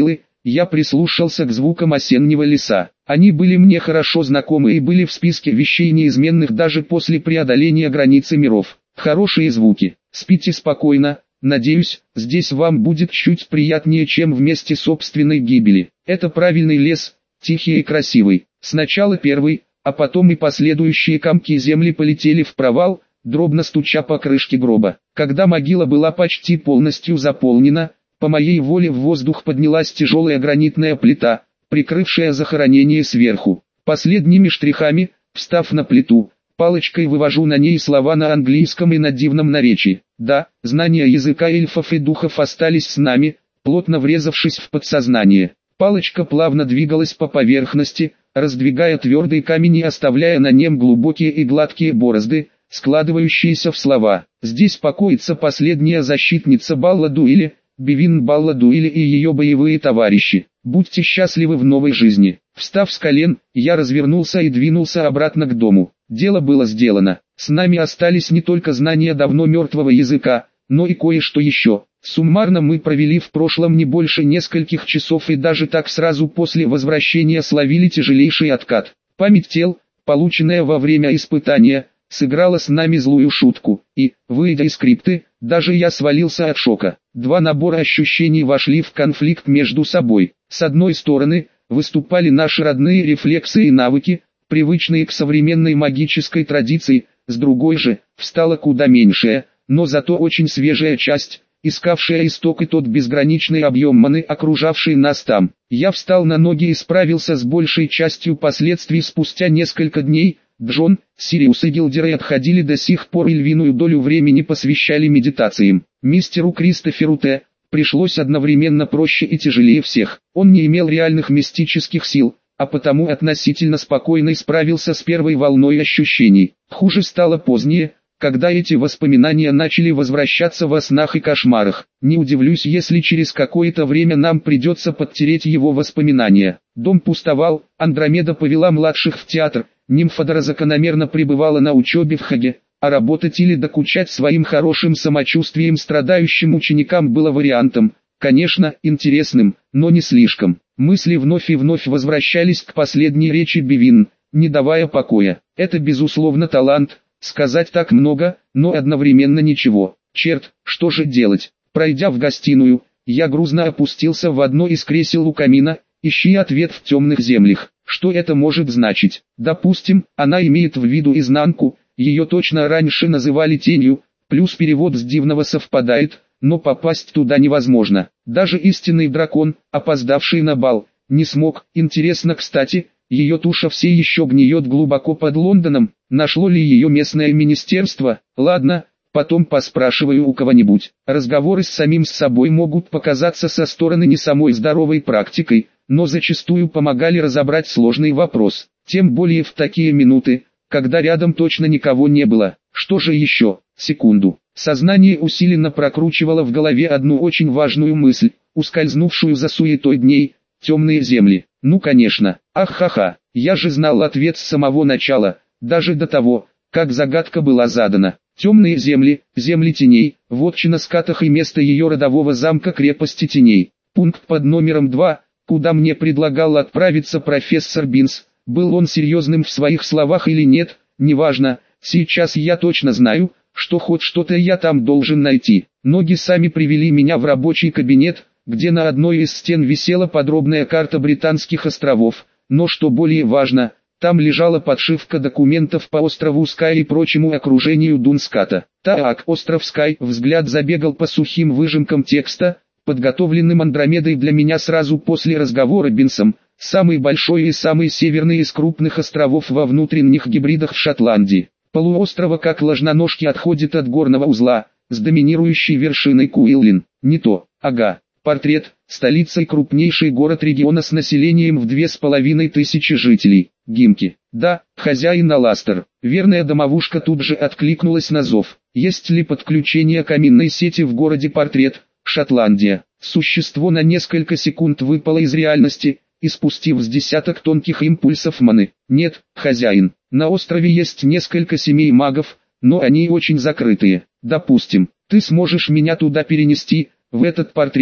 Я прислушался к звукам осеннего леса. Они были мне хорошо знакомы и были в списке вещей неизменных даже после преодоления границы миров. Хорошие звуки. Спите спокойно. Надеюсь, здесь вам будет чуть приятнее, чем в месте собственной гибели. Это правильный лес, тихий и красивый. Сначала первый, а потом и последующие комки земли полетели в провал, дробно стуча по крышке гроба. Когда могила была почти полностью заполнена, по моей воле в воздух поднялась тяжелая гранитная плита, прикрывшая захоронение сверху. Последними штрихами, встав на плиту, палочкой вывожу на ней слова на английском и на дивном наречии. Да, знания языка эльфов и духов остались с нами, плотно врезавшись в подсознание. Палочка плавно двигалась по поверхности, раздвигая твердый камень и оставляя на нем глубокие и гладкие борозды, складывающиеся в слова. Здесь покоится последняя защитница Балладуэли, Бивин Балладуэли и ее боевые товарищи. Будьте счастливы в новой жизни. Встав с колен, я развернулся и двинулся обратно к дому. Дело было сделано. С нами остались не только знания давно мертвого языка, но и кое-что еще. Суммарно мы провели в прошлом не больше нескольких часов и даже так сразу после возвращения словили тяжелейший откат. Память тел, полученная во время испытания, сыграла с нами злую шутку, и, выйдя из крипты, даже я свалился от шока. Два набора ощущений вошли в конфликт между собой. С одной стороны, выступали наши родные рефлексы и навыки, привычные к современной магической традиции, с другой же, встала куда меньшая, но зато очень свежая часть, искавшая исток и тот безграничный объем маны, окружавший нас там. Я встал на ноги и справился с большей частью последствий спустя несколько дней. Джон, Сириус и Гилдеры отходили до сих пор и львиную долю времени посвящали медитациям. Мистеру Кристоферу Т. пришлось одновременно проще и тяжелее всех. Он не имел реальных мистических сил, а потому относительно спокойно справился с первой волной ощущений. Хуже стало позднее, когда эти воспоминания начали возвращаться во снах и кошмарах. Не удивлюсь, если через какое-то время нам придется подтереть его воспоминания. Дом пустовал, Андромеда повела младших в театр, Нимфодора закономерно пребывала на учебе в Хаге, а работать или докучать своим хорошим самочувствием страдающим ученикам было вариантом, конечно, интересным, но не слишком. Мысли вновь и вновь возвращались к последней речи Бивин, не давая покоя. Это безусловно талант, сказать так много, но одновременно ничего. Черт, что же делать? Пройдя в гостиную, я грузно опустился в одно из кресел у камина, ищи ответ в темных землях. Что это может значить? Допустим, она имеет в виду изнанку, ее точно раньше называли тенью, плюс перевод с дивного совпадает, но попасть туда невозможно. Даже истинный дракон, опоздавший на бал, не смог. Интересно, кстати, ее туша все еще гниет глубоко под Лондоном, нашло ли ее местное министерство? Ладно, потом поспрашиваю у кого-нибудь. Разговоры с самим с собой могут показаться со стороны не самой здоровой практикой, но зачастую помогали разобрать сложный вопрос, тем более в такие минуты, когда рядом точно никого не было. Что же еще? Секунду. Сознание усиленно прокручивало в голове одну очень важную мысль, ускользнувшую за суетой дней: темные земли. Ну конечно, ах-ха-ха, я же знал ответ с самого начала, даже до того, как загадка была задана. Темные земли, земли теней, вотчина скатах и место ее родового замка крепости теней. Пункт под номером два, куда мне предлагал отправиться профессор Бинс. Был он серьезным в своих словах или нет, неважно, сейчас я точно знаю, что хоть что-то я там должен найти. Ноги сами привели меня в рабочий кабинет, где на одной из стен висела подробная карта Британских островов, но что более важно, там лежала подшивка документов по острову Скай и прочему окружению Дунската. Так, остров Скай, взгляд забегал по сухим выжимкам текста, подготовленным Андромедой для меня сразу после разговора Бинсом, самый большой и самый северный из крупных островов во внутренних гибридах в Шотландии. Полуострова как ложноножки отходит от горного узла, с доминирующей вершиной Куиллин. Не то, ага. Портрет, столица и крупнейший город региона с населением в две с половиной тысячи жителей. Гимки. Да, хозяин Аластер. Верная домовушка тут же откликнулась на зов. Есть ли подключение каминной сети в городе Портрет, Шотландия? Существо на несколько секунд выпало из реальности, испустив с десяток тонких импульсов маны. Нет, хозяин. На острове есть несколько семей магов, но они очень закрытые. Допустим, ты сможешь меня туда перенести, в этот портрет,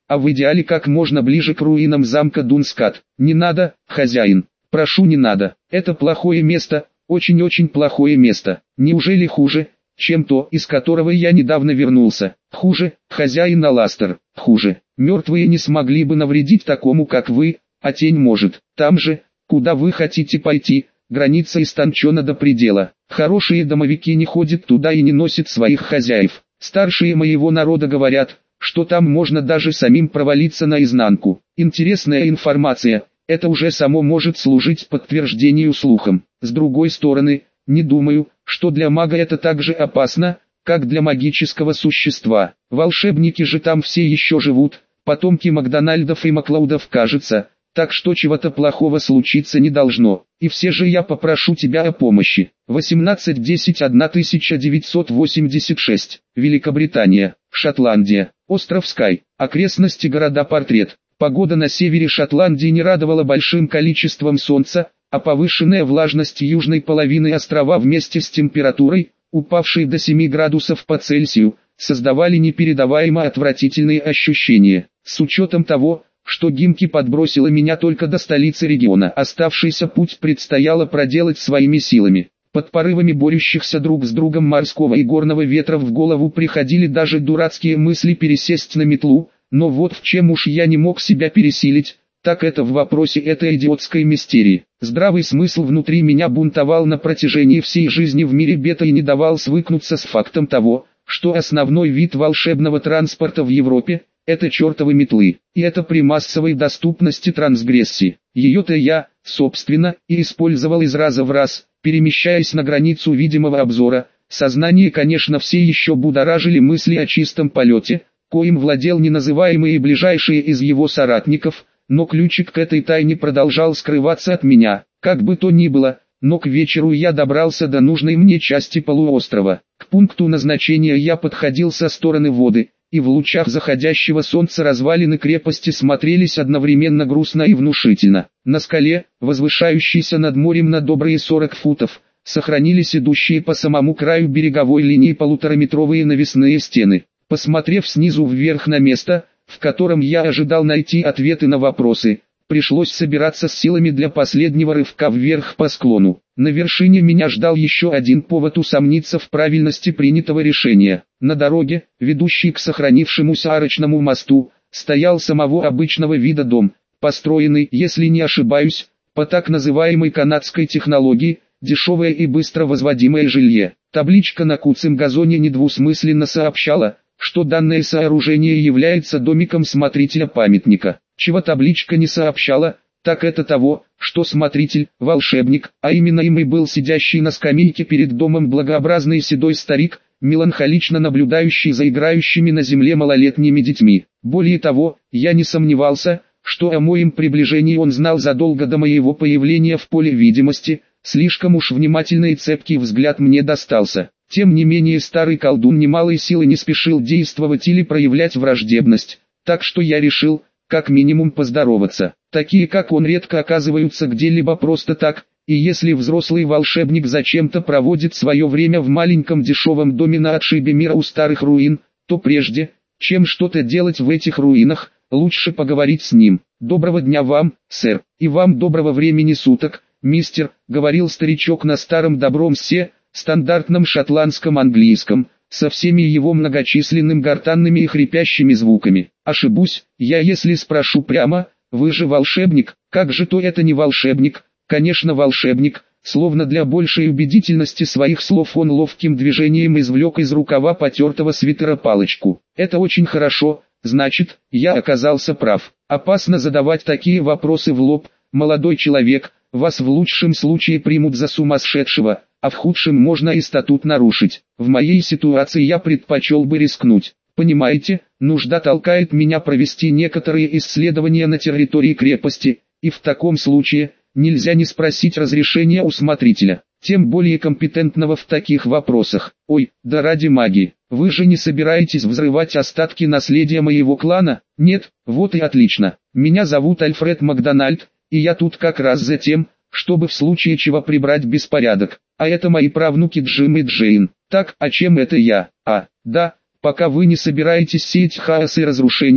а в идеале как можно ближе к руинам замка Дунскат. Не надо, хозяин, прошу, не надо, это плохое место, очень-очень плохое место. Неужели хуже, чем то, из которого я недавно вернулся? Хуже, хозяин Аластер, хуже. Мертвые не смогли бы навредить такому, как вы, а тень может. Там же, куда вы хотите пойти, граница истончена до предела. Хорошие домовики не ходят туда и не носят своих хозяев. Старшие моего народа говорят, что там можно даже самим провалиться наизнанку. Интересная информация, это уже само может служить подтверждению слухам. С другой стороны, не думаю, что для мага это так же опасно, как для магического существа. Волшебники же там все еще живут, потомки Макдональдов и Маклаудов, кажется, так что чего-то плохого случиться не должно. И все же я попрошу тебя о помощи. восемнадцать десять тысяча девятьсот восемьдесят шесть. Великобритания, Шотландия, остров Скай, окрестности города Портрет. Погода на севере Шотландии не радовала большим количеством солнца, а повышенная влажность южной половины острова вместе с температурой, упавшей до семи градусов по Цельсию, создавали непередаваемо отвратительные ощущения. С учетом того, что Гимки подбросила меня только до столицы региона, оставшийся путь предстояло проделать своими силами. Под порывами борющихся друг с другом морского и горного ветра в голову приходили даже дурацкие мысли пересесть на метлу, но вот в чем уж я не мог себя пересилить, так это в вопросе этой идиотской мистерии. Здравый смысл внутри меня бунтовал на протяжении всей жизни в мире бета и не давал свыкнуться с фактом того, что основной вид волшебного транспорта в Европе – это чертовы метлы, и это при массовой доступности трансгрессии. Ее-то я, собственно, и использовал из раза в раз, перемещаясь на границу видимого обзора. Сознание, конечно, все еще будоражили мысли о чистом полете, коим владел неназываемый и ближайший из его соратников, но ключик к этой тайне продолжал скрываться от меня. Как бы то ни было, но к вечеру я добрался до нужной мне части полуострова. К пункту назначения я подходил со стороны воды, и в лучах заходящего солнца развалины крепости смотрелись одновременно грустно и внушительно. На скале, возвышающейся над морем на добрые сорок футов, сохранились идущие по самому краю береговой линии полутораметровые навесные стены. Посмотрев снизу вверх на место, в котором я ожидал найти ответы на вопросы, пришлось собираться с силами для последнего рывка вверх по склону. На вершине меня ждал еще один повод усомниться в правильности принятого решения. На дороге, ведущей к сохранившемуся арочному мосту, стоял самого обычного вида дом, построенный, если не ошибаюсь, по так называемой канадской технологии, дешевое и быстро возводимое жилье. Табличка на куцем газоне недвусмысленно сообщала, что данное сооружение является домиком смотрителя памятника. Чего табличка не сообщала, так это того, что смотритель, волшебник, а именно им и был сидящий на скамейке перед домом благообразный седой старик, меланхолично наблюдающий за играющими на земле малолетними детьми. Более того, я не сомневался, что о моем приближении он знал задолго до моего появления в поле видимости, слишком уж внимательный и цепкий взгляд мне достался. Тем не менее старый колдун немалой силы не спешил действовать или проявлять враждебность, так что я решил, как минимум поздороваться. Такие как он редко оказываются где-либо просто так, и если взрослый волшебник зачем-то проводит свое время в маленьком дешевом доме на отшибе мира у старых руин, то прежде, чем что-то делать в этих руинах, лучше поговорить с ним. «Доброго дня вам, сэр, и вам доброго времени суток, мистер», — говорил старичок на старом добром се, стандартном шотландском английском, со всеми его многочисленными гортанными и хрипящими звуками. «Ошибусь, я если спрошу прямо, вы же волшебник?» «Как же то это не волшебник?» «Конечно волшебник», словно для большей убедительности своих слов он ловким движением извлек из рукава потертого свитера палочку. «Это очень хорошо, значит, я оказался прав. Опасно задавать такие вопросы в лоб, молодой человек, вас в лучшем случае примут за сумасшедшего, а в худшем можно и статут нарушить. В моей ситуации я предпочел бы рискнуть. Понимаете, нужда толкает меня провести некоторые исследования на территории крепости, и в таком случае, нельзя не спросить разрешения у смотрителя, тем более компетентного в таких вопросах. Ой, да ради магии, вы же не собираетесь взрывать остатки наследия моего клана? Нет, вот и отлично. Меня зовут Альфред Макдональд, и я тут как раз за тем, чтобы в случае чего прибрать беспорядок. А это мои правнуки Джим и Джейн. Так, а чем это я? А, да, пока вы не собираетесь сеять хаос и разрушение,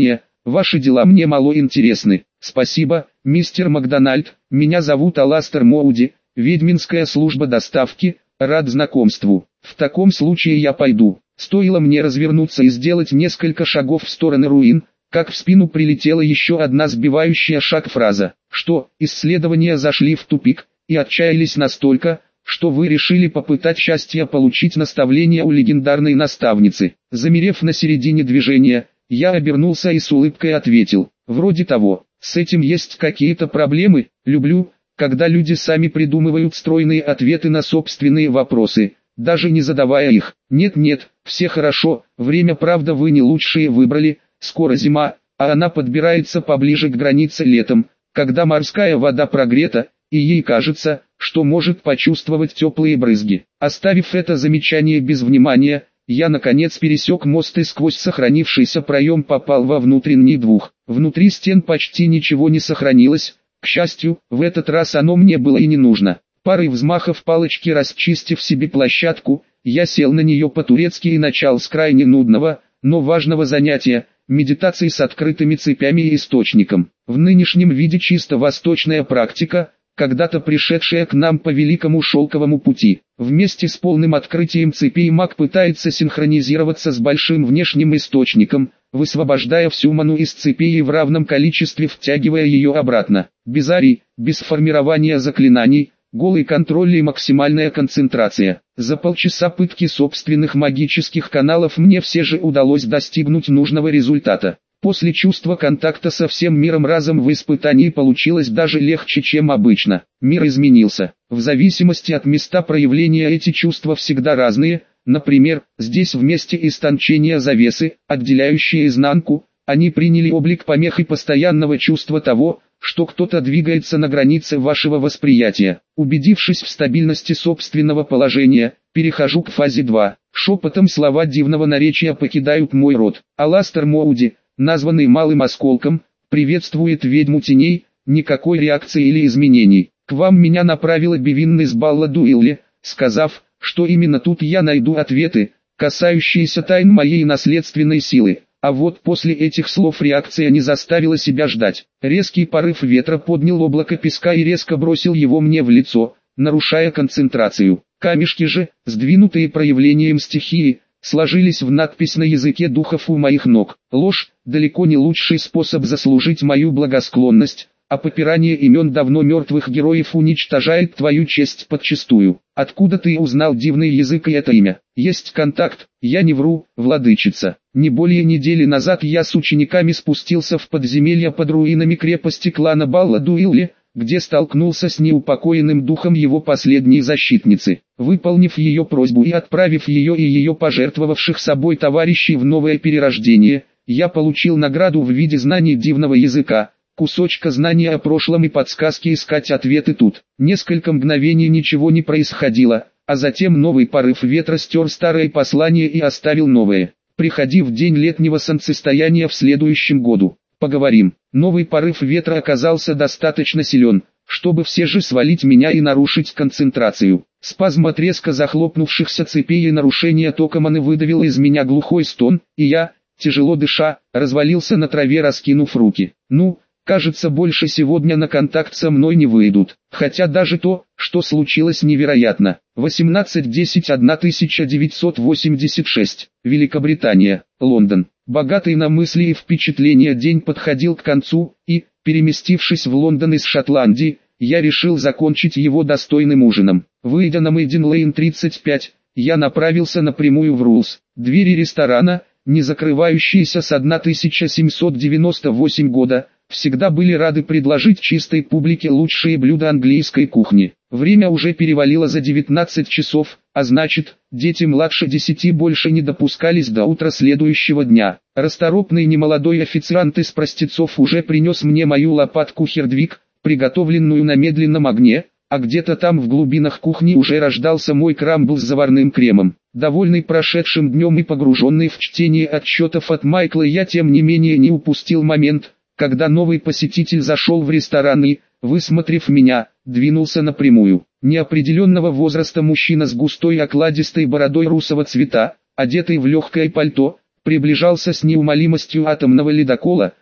ваши дела мне мало интересны. Спасибо, мистер Макдональд, меня зовут Аластер Моуди, ведьминская служба доставки, рад знакомству. В таком случае я пойду. Стоило мне развернуться и сделать несколько шагов в сторону руин, как в спину прилетела еще одна сбивающая шаг фраза, что исследования зашли в тупик, и отчаялись настолько, что вы решили попытать счастье получить наставление у легендарной наставницы. Замерев на середине движения, я обернулся и с улыбкой ответил, вроде того. С этим есть какие-то проблемы? Люблю, когда люди сами придумывают стройные ответы на собственные вопросы, даже не задавая их. Нет-нет, все хорошо, время правда вы не лучшие выбрали, скоро зима, а она подбирается поближе к границе летом, когда морская вода прогрета, и ей кажется, что может почувствовать теплые брызги. Оставив это замечание без внимания, я наконец пересек мост и сквозь сохранившийся проем попал во внутренний двух. Внутри стен почти ничего не сохранилось, к счастью, в этот раз оно мне было и не нужно. Парой взмахов палочки расчистив себе площадку, я сел на нее по-турецки и начал с крайне нудного, но важного занятия, медитации с открытыми цепями и источником. В нынешнем виде чисто восточная практика, когда-то пришедшая к нам по великому шелковому пути. Вместе с полным открытием цепей маг пытается синхронизироваться с большим внешним источником, высвобождая всю ману из цепей и в равном количестве втягивая ее обратно. Без арий, без формирования заклинаний, голый контроль и максимальная концентрация. За полчаса пытки собственных магических каналов мне все же удалось достигнуть нужного результата. После чувства контакта со всем миром разом в испытании получилось даже легче, чем обычно. Мир изменился. В зависимости от места проявления эти чувства всегда разные. Например, здесь вместе истончения завесы, отделяющие изнанку, они приняли облик помех и постоянного чувства того, что кто-то двигается на границе вашего восприятия. Убедившись в стабильности собственного положения, перехожу к фазе два. Шепотом слова дивного наречия покидают мой рот. Аластер Моуди, названный малым осколком, приветствует ведьму теней, никакой реакции или изменений. К вам меня направила Бивинна из Балладуилли, сказав, что именно тут я найду ответы, касающиеся тайн моей наследственной силы. А вот после этих слов реакция не заставила себя ждать. Резкий порыв ветра поднял облако песка и резко бросил его мне в лицо, нарушая концентрацию. Камешки же, сдвинутые проявлением стихии, сложились в надпись на языке духов у моих ног. Ложь – далеко не лучший способ заслужить мою благосклонность, а попирание имен давно мертвых героев уничтожает твою честь подчистую. Откуда ты узнал дивный язык и это имя? Есть контакт, я не вру, владычица. Не более недели назад я с учениками спустился в подземелье под руинами крепости клана Балладуилли, где столкнулся с неупокоенным духом его последней защитницы. Выполнив ее просьбу и отправив ее и ее пожертвовавших собой товарищей в новое перерождение, я получил награду в виде знаний дивного языка, кусочка знания о прошлом и подсказки искать ответы тут. Несколько мгновений ничего не происходило, а затем новый порыв ветра стер старое послание и оставил новое. Приходи в день летнего солнцестояния в следующем году. Поговорим. Новый порыв ветра оказался достаточно силен, чтобы все же свалить меня и нарушить концентрацию. Спазм от резко захлопнувшихся цепей и нарушения тока маны выдавил из меня глухой стон, и я, тяжело дыша, развалился на траве, раскинув руки. Ну, кажется, больше сегодня на контакт со мной не выйдут. Хотя даже то, что случилось, невероятно. восемнадцать десять тысяча девятьсот восемьдесят шесть. Великобритания, Лондон. Богатый на мысли и впечатления день подходил к концу, и, переместившись в Лондон из Шотландии, я решил закончить его достойным ужином. Выйдя на Мейден Лейн тридцать пять, я направился напрямую в Рулс. Двери ресторана, не закрывающиеся с тысяча семьсот девяносто восьмого года, всегда были рады предложить чистой публике лучшие блюда английской кухни. Время уже перевалило за девятнадцать часов, а значит, дети младше десяти больше не допускались до утра следующего дня. Расторопный немолодой официант из простецов уже принес мне мою лопатку Хердвиг, приготовленную на медленном огне, а где-то там в глубинах кухни уже рождался мой крамбл с заварным кремом. Довольный прошедшим днем и погруженный в чтение отчетов от Майкла, я тем не менее не упустил момент, когда новый посетитель зашел в ресторан и, высмотрев меня, двинулся напрямую. Неопределенного возраста мужчина с густой окладистой бородой русого цвета, одетый в легкое пальто, приближался с неумолимостью атомного ледокола,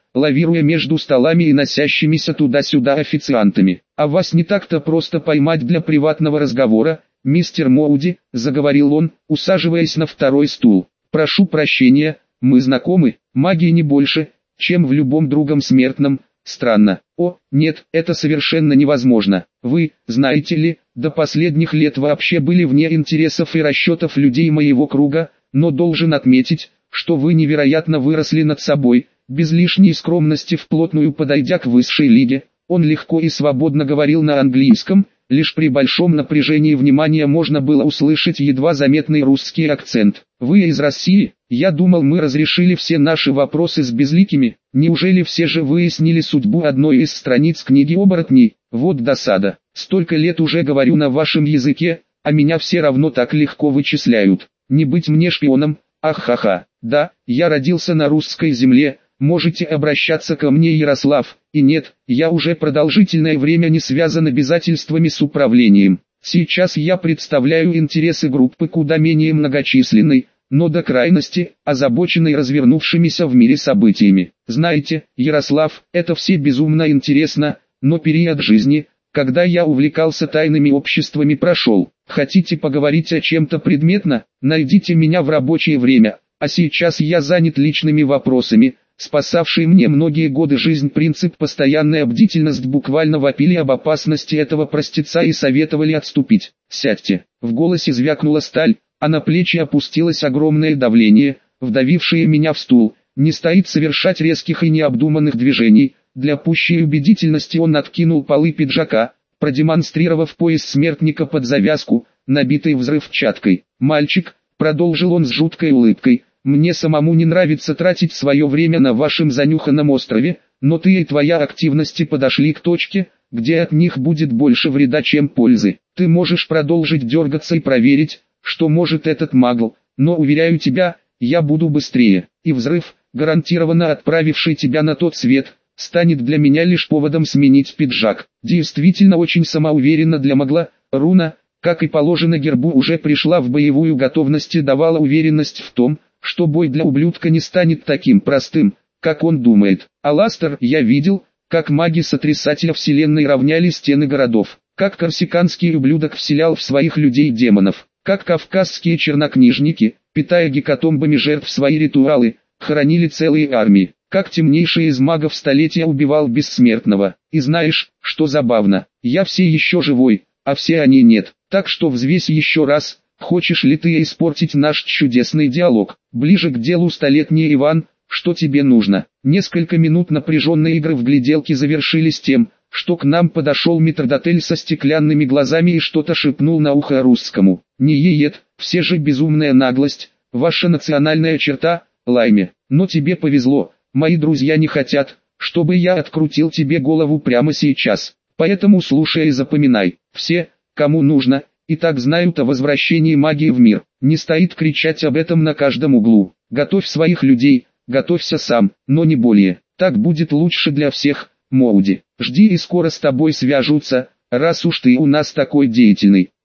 лавируя между столами и носящимися туда-сюда официантами. «А вас не так-то просто поймать для приватного разговора, мистер Моуди», — заговорил он, усаживаясь на второй стул. «Прошу прощения, мы знакомы, магии не больше, чем в любом другом смертном. Странно. О, нет, это совершенно невозможно. Вы, знаете ли, до последних лет вообще были вне интересов и расчетов людей моего круга, но должен отметить, что вы невероятно выросли над собой, без лишней скромности вплотную подойдя к высшей лиге». Он легко и свободно говорил на английском, лишь при большом напряжении внимания можно было услышать едва заметный русский акцент. «Вы из России? Я думал, мы разрешили все наши вопросы с безликими. Неужели все же выяснили судьбу одной из страниц книги оборотней? Вот досада. Столько лет уже говорю на вашем языке, а меня все равно так легко вычисляют. Не быть мне шпионом, ах-ха-ха. Да, я родился на русской земле, можете обращаться ко мне, Ярослав. И нет, я уже продолжительное время не связан обязательствами с управлением. Сейчас я представляю интересы группы куда менее многочисленной, но до крайности, озабоченной развернувшимися в мире событиями. Знаете, Ярослав, это все безумно интересно, но период жизни, когда я увлекался тайными обществами, прошел. Хотите поговорить о чем-то предметно? Найдите меня в рабочее время, а сейчас я занят личными вопросами. Спасавший мне многие годы жизнь принцип «постоянная бдительность» буквально вопили об опасности этого простеца и советовали отступить. «Сядьте». В голосе звякнула сталь, а на плечи опустилось огромное давление, вдавившее меня в стул. Не стоит совершать резких и необдуманных движений. Для пущей убедительности он откинул полы пиджака, продемонстрировав пояс смертника под завязку, набитый взрывчаткой. «Мальчик», — продолжил он с жуткой улыбкой, — «мне самому не нравится тратить свое время на вашем занюханном острове, но ты и твоя активности подошли к точке, где от них будет больше вреда, чем пользы. Ты можешь продолжить дергаться и проверить, что может этот магл, но уверяю тебя, я буду быстрее, и взрыв, гарантированно отправивший тебя на тот свет, станет для меня лишь поводом сменить пиджак». Действительно очень самоуверенно для магла, руна, как и положено гербу, уже пришла в боевую готовность и давала уверенность в том, что бой для ублюдка не станет таким простым, как он думает. «Аластер, я видел, как маги Сотрясателя Вселенной равняли стены городов, как корсиканский ублюдок вселял в своих людей демонов, как кавказские чернокнижники, питая гекатомбами жертв свои ритуалы, хоронили целые армии, как темнейший из магов столетия убивал бессмертного. И знаешь, что забавно, я все еще живой, а все они нет, так что взвесь еще раз». Хочешь ли ты испортить наш чудесный диалог? Ближе к делу, столетний Иван, что тебе нужно? Несколько минут напряженной игры в гляделки завершились тем, что к нам подошел метрдотель со стеклянными глазами и что-то шепнул на ухо русскому. Не еет, все же безумная наглость, ваша национальная черта, Лайме. Но тебе повезло, мои друзья не хотят, чтобы я открутил тебе голову прямо сейчас. Поэтому слушай и запоминай, все, кому нужно, и так знают о возвращении магии в мир. Не стоит кричать об этом на каждом углу. Готовь своих людей, готовься сам, но не более. Так будет лучше для всех, Моуди. Жди, и скоро с тобой свяжутся, раз уж ты у нас такой деятельный.